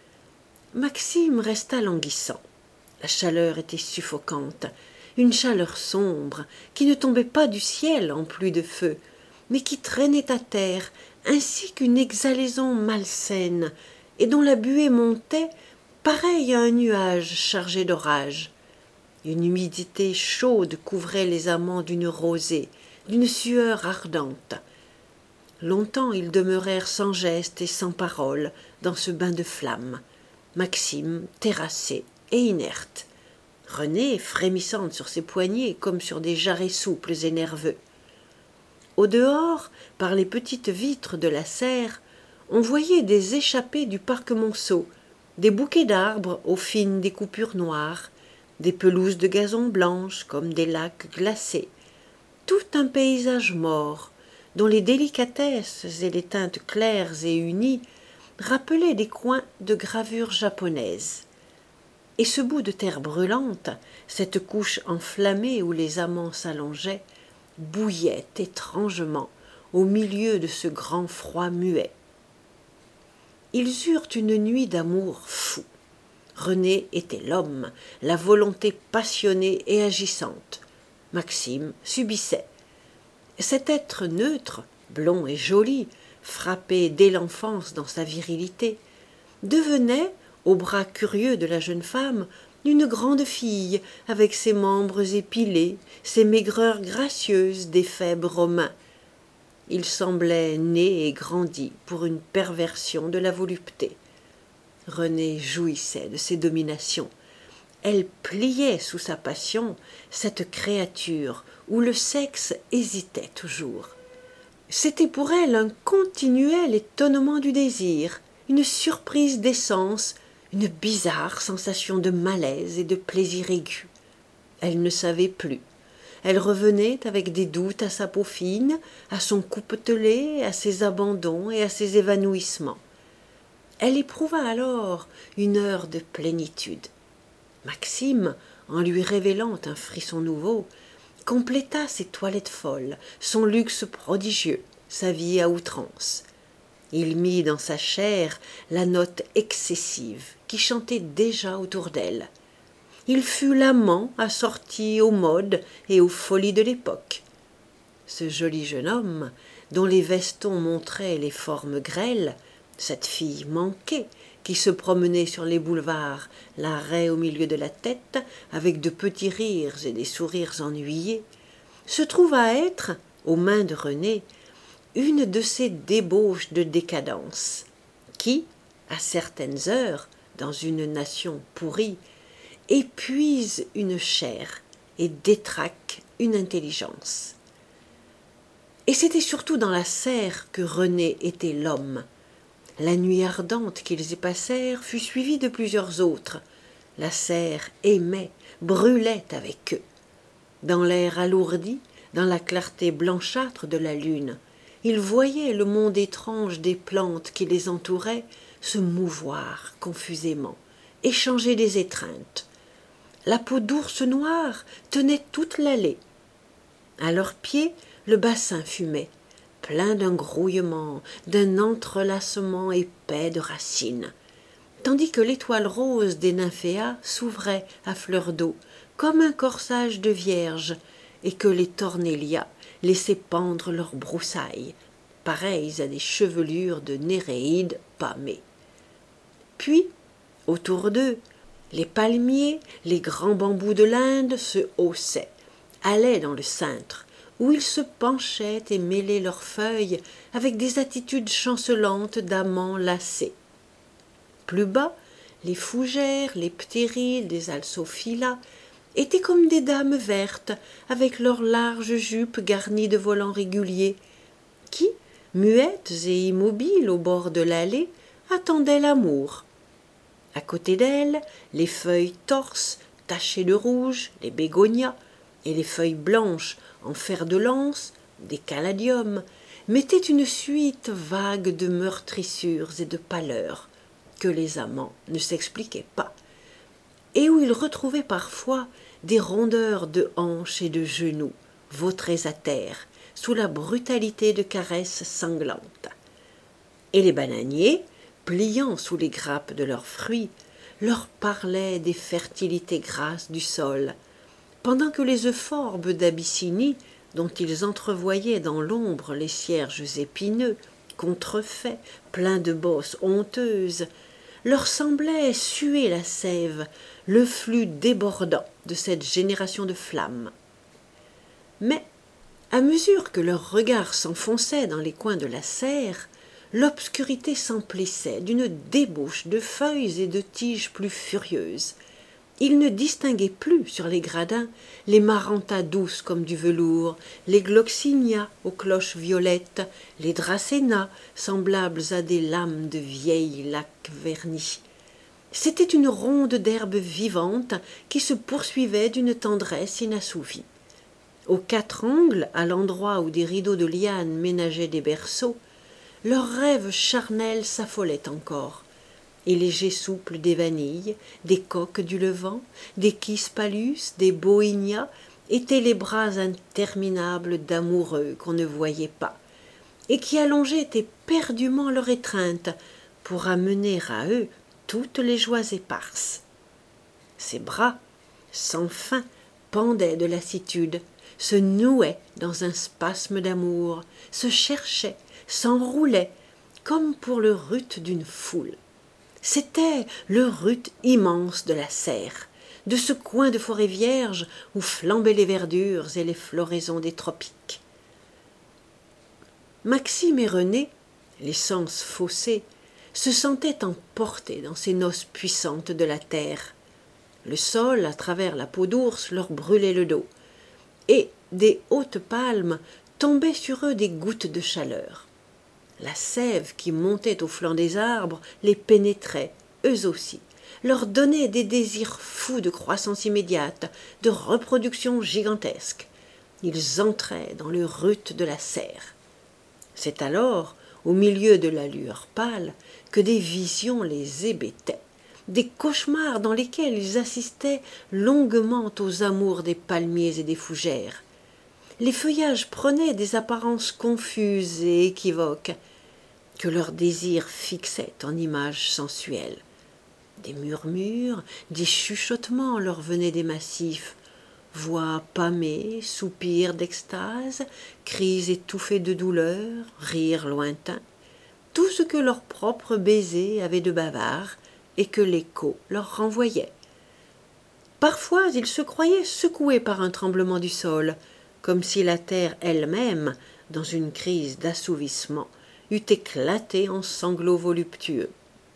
Speaker 1: Maxime resta languissant. La chaleur était suffocante, une chaleur sombre qui ne tombait pas du ciel en pluie de feu, mais qui traînait à terre ainsi qu'une exhalaison malsaine, et dont la buée montait pareille à un nuage chargé d'orage. Une humidité chaude couvrait les amants d'une rosée, d'une sueur ardente. Longtemps ils demeurèrent sans geste et sans parole dans ce bain de flammes, Maxime terrassé et inerte, Renée frémissante sur ses poignets comme sur des jarrets souples et nerveux. Au dehors, par les petites vitres de la serre, on voyait des échappées du parc Monceau, des bouquets d'arbres aux fines découpures noires, des pelouses de gazon blanches comme des lacs glacés, tout un paysage mort, dont les délicatesses et les teintes claires et unies rappelaient des coins de gravures japonaises. Et ce bout de terre brûlante, cette couche enflammée où les amants s'allongeaient, bouillait étrangement au milieu de ce grand froid muet. Ils eurent une nuit d'amour fou. Renée était l'homme, la volonté passionnée et agissante. Maxime subissait. Cet être neutre, blond et joli, frappé dès l'enfance dans sa virilité, devenait, aux bras curieux de la jeune femme, une grande fille avec ses membres épilés, ses maigreurs gracieuses d'éphèbes romains. Il semblait né et grandi pour une perversion de la volupté. Renée jouissait de ses dominations. Elle pliait sous sa passion cette créature où le sexe hésitait toujours. C'était pour elle un continuel étonnement du désir, une surprise d'essence, une bizarre sensation de malaise et de plaisir aigu. Elle ne savait plus. elle revenait avec des doutes à sa peau fine, à son coupetelé, à ses abandons et à ses évanouissements. Elle éprouva alors une heure de plénitude. Maxime, en lui révélant un frisson nouveau, compléta ses toilettes folles, son luxe prodigieux, sa vie à outrance. Il mit dans sa chair la note excessive qui chantait déjà autour d'elle. Il fut l'amant assorti aux modes et aux folies de l'époque. Ce joli jeune homme, dont les vestons montraient les formes grêles, cette fille manquée qui se promenait sur les boulevards, la raie au milieu de la tête, avec de petits rires et des sourires ennuyés, se trouva être, aux mains de René, une de ces débauches de décadence qui, à certaines heures, dans une nation pourrie, épuisent une chair et détraquent une intelligence. Et c'était surtout dans la serre que René était l'homme. La nuit ardente qu'ils y passèrent fut suivie de plusieurs autres. La serre aimait, brûlait avec eux. Dans l'air alourdi, dans la clarté blanchâtre de la lune, ils voyaient le monde étrange des plantes qui les entouraient se mouvoir confusément, échanger des étreintes. La peau d'ours noir tenait toute l'allée. À leurs pieds, le bassin fumait, plein d'un grouillement, d'un entrelacement épais de racines, tandis que l'étoile rose des nymphéas s'ouvrait à fleur d'eau, comme un corsage de vierge, et que les tornélias laissaient pendre leurs broussailles, pareilles à des chevelures de Néréides pâmées. Puis, autour d'eux, les palmiers, les grands bambous de l'Inde se haussaient, allaient dans le cintre, où ils se penchaient et mêlaient leurs feuilles avec des attitudes chancelantes d'amants lassés. Plus bas, les fougères, les ptérides, les alsophilas étaient comme des dames vertes avec leurs larges jupes garnies de volants réguliers, qui, muettes et immobiles au bord de l'allée, attendaient l'amour. À côté d'elles, les feuilles torses, tachées de rouge, les bégonias, et les feuilles blanches en fer de lance, des caladiums, mettaient une suite vague de meurtrissures et de pâleurs que les amants ne s'expliquaient pas, et où ils retrouvaient parfois des rondeurs de hanches et de genoux, vautrés à terre, sous la brutalité de caresses sanglantes. Et les bananiers, pliant sous les grappes de leurs fruits, leur parlaient des fertilités grasses du sol, pendant que les euphorbes d'Abyssinie, dont ils entrevoyaient dans l'ombre les cierges épineux, contrefaits, pleins de bosses honteuses, leur semblaient suer la sève, le flux débordant de cette génération de flammes. Mais, à mesure que leurs regards s'enfonçaient dans les coins de la serre, l'obscurité s'emplissait d'une débauche de feuilles et de tiges plus furieuses. Ils ne distinguaient plus sur les gradins les marantas douces comme du velours, les gloxinias aux cloches violettes, les dracénas semblables à des lames de vieilles laques vernies. C'était une ronde d'herbes vivantes qui se poursuivait d'une tendresse inassouvie. Aux quatre angles, à l'endroit où des rideaux de lianes ménageaient des berceaux, leurs rêves charnels s'affolaient encore. Et les jets souples des vanilles, des coques du Levant, des Chispalus, des Boïnias étaient les bras interminables d'amoureux qu'on ne voyait pas, et qui allongeaient éperdument leur étreinte pour amener à eux toutes les joies éparses. Ces bras, sans fin, pendaient de lassitude, se nouaient dans un spasme d'amour, se cherchaient, s'enroulaient, comme pour le rut d'une foule. C'était le rut immense de la serre, de ce coin de forêt vierge où flambaient les verdures et les floraisons des tropiques. Maxime et René, les sens faussés, se sentaient emportés dans ces noces puissantes de la terre. Le sol, à travers la peau d'ours, leur brûlait le dos, et des hautes palmes tombaient sur eux des gouttes de chaleur. La sève qui montait au flanc des arbres les pénétrait, eux aussi, leur donnait des désirs fous de croissance immédiate, de reproduction gigantesque. ils entraient dans le rut de la serre. C'est alors, au milieu de la lueur pâle, que des visions les hébétaient, des cauchemars dans lesquels ils assistaient longuement aux amours des palmiers et des fougères. Les feuillages prenaient des apparences confuses et équivoques, que leurs désirs fixaient en images sensuelles. Des murmures, des chuchotements leur venaient des massifs, voix pâmées, soupirs d'extase, cris étouffés de douleur, rires lointains, tout ce que leur propre baiser avait de bavard et que l'écho leur renvoyait. Parfois ils se croyaient secoués par un tremblement du sol, comme si la terre elle-même, dans une crise d'assouvissement, eût éclaté en sanglots voluptueux.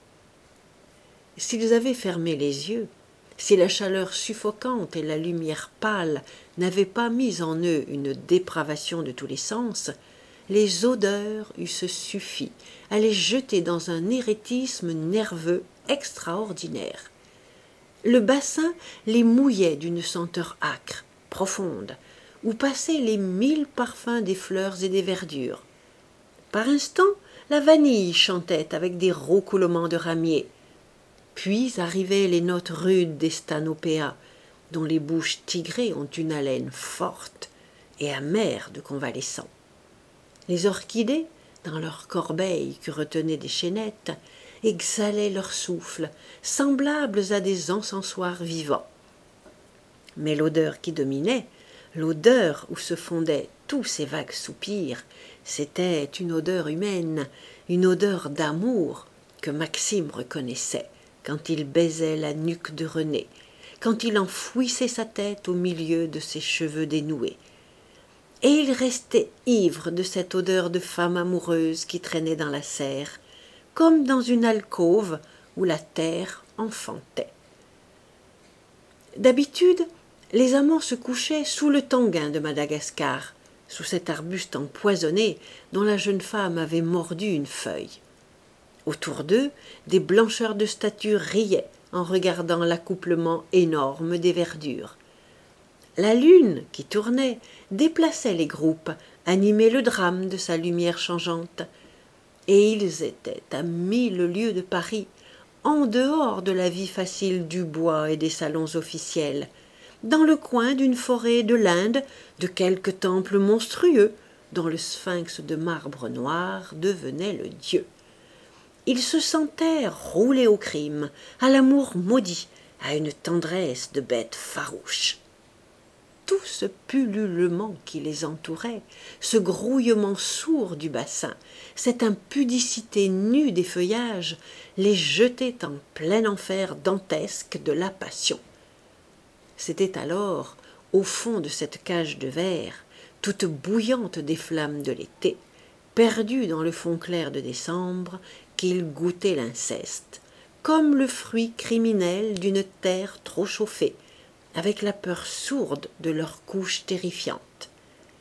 Speaker 1: S'ils avaient fermé les yeux, si la chaleur suffocante et la lumière pâle n'avaient pas mis en eux une dépravation de tous les sens, les odeurs eussent suffi à les jeter dans un éréthisme nerveux extraordinaire. Le bassin les mouillait d'une senteur âcre, profonde, où passaient les mille parfums des fleurs et des verdures. Par instants, la vanille chantait avec des roucoulements de ramiers. Puis arrivaient les notes rudes des stanopéas, dont les bouches tigrées ont une haleine forte et amère de convalescents. Les orchidées, dans leurs corbeilles que retenaient des chaînettes, exhalaient leur souffle, semblables à des encensoirs vivants. Mais l'odeur qui dominait, l'odeur où se fondaient tous ces vagues soupirs, c'était une odeur humaine, une odeur d'amour que Maxime reconnaissait quand il baisait la nuque de Renée, quand il enfouissait sa tête au milieu de ses cheveux dénoués. Et il restait ivre de cette odeur de femme amoureuse qui traînait dans la serre, comme dans une alcôve où la terre enfantait. D'habitude, les amants se couchaient sous le tanguin de Madagascar, sous cet arbuste empoisonné dont la jeune femme avait mordu une feuille. Autour d'eux, des blancheurs de stature riaient en regardant l'accouplement énorme des verdures. La lune, qui tournait, déplaçait les groupes, animait le drame de sa lumière changeante. Et ils étaient à mille lieues de Paris, en dehors de la vie facile du bois et des salons officiels, dans le coin d'une forêt de l'Inde, de quelque temple monstrueux, dont le sphinx de marbre noir devenait le dieu. Ils se sentaient roulés au crime, à l'amour maudit, à une tendresse de bête farouche. Tout ce pullulement qui les entourait, ce grouillement sourd du bassin, cette impudicité nue des feuillages, les jetait en plein enfer dantesque de la passion. C'était alors, au fond de cette cage de verre, toute bouillante des flammes de l'été, perdue dans le fond clair de décembre, qu'ils goûtaient l'inceste, comme le fruit criminel d'une terre trop chauffée, avec la peur sourde de leur couche terrifiante.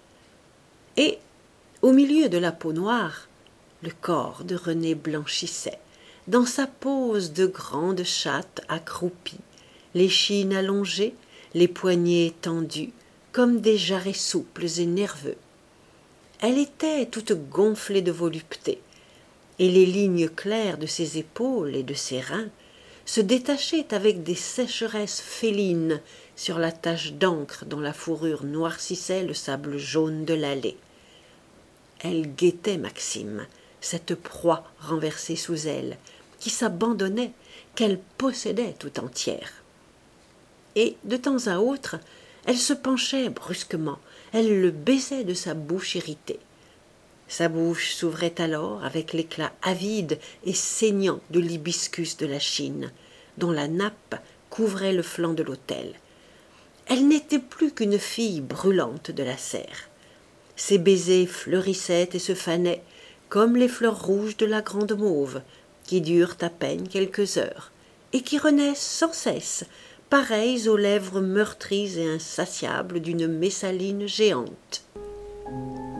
Speaker 1: Et, au milieu de la peau noire, le corps de Renée blanchissait, dans sa pose de grande chatte accroupie, l'échine allongée, les poignets tendus, comme des jarrets souples et nerveux. Elle était toute gonflée de volupté, et les lignes claires de ses épaules et de ses reins se détachaient avec des sécheresses félines sur la tache d'encre dont la fourrure noircissait le sable jaune de l'allée. Elle guettait Maxime, cette proie renversée sous elle, qui s'abandonnait, qu'elle possédait tout entière. Et, de temps à autre, elle se penchait brusquement, elle le baisait de sa bouche irritée. Sa bouche s'ouvrait alors avec l'éclat avide et saignant de l'hibiscus de la Chine, dont la nappe couvrait le flanc de l'autel. Elle n'était plus qu'une fille brûlante de la serre. Ses baisers fleurissaient et se fanaient, comme les fleurs rouges de la grande mauve, qui durent à peine quelques heures, et qui renaissent sans cesse, pareilles aux lèvres meurtries et insatiables d'une messaline géante.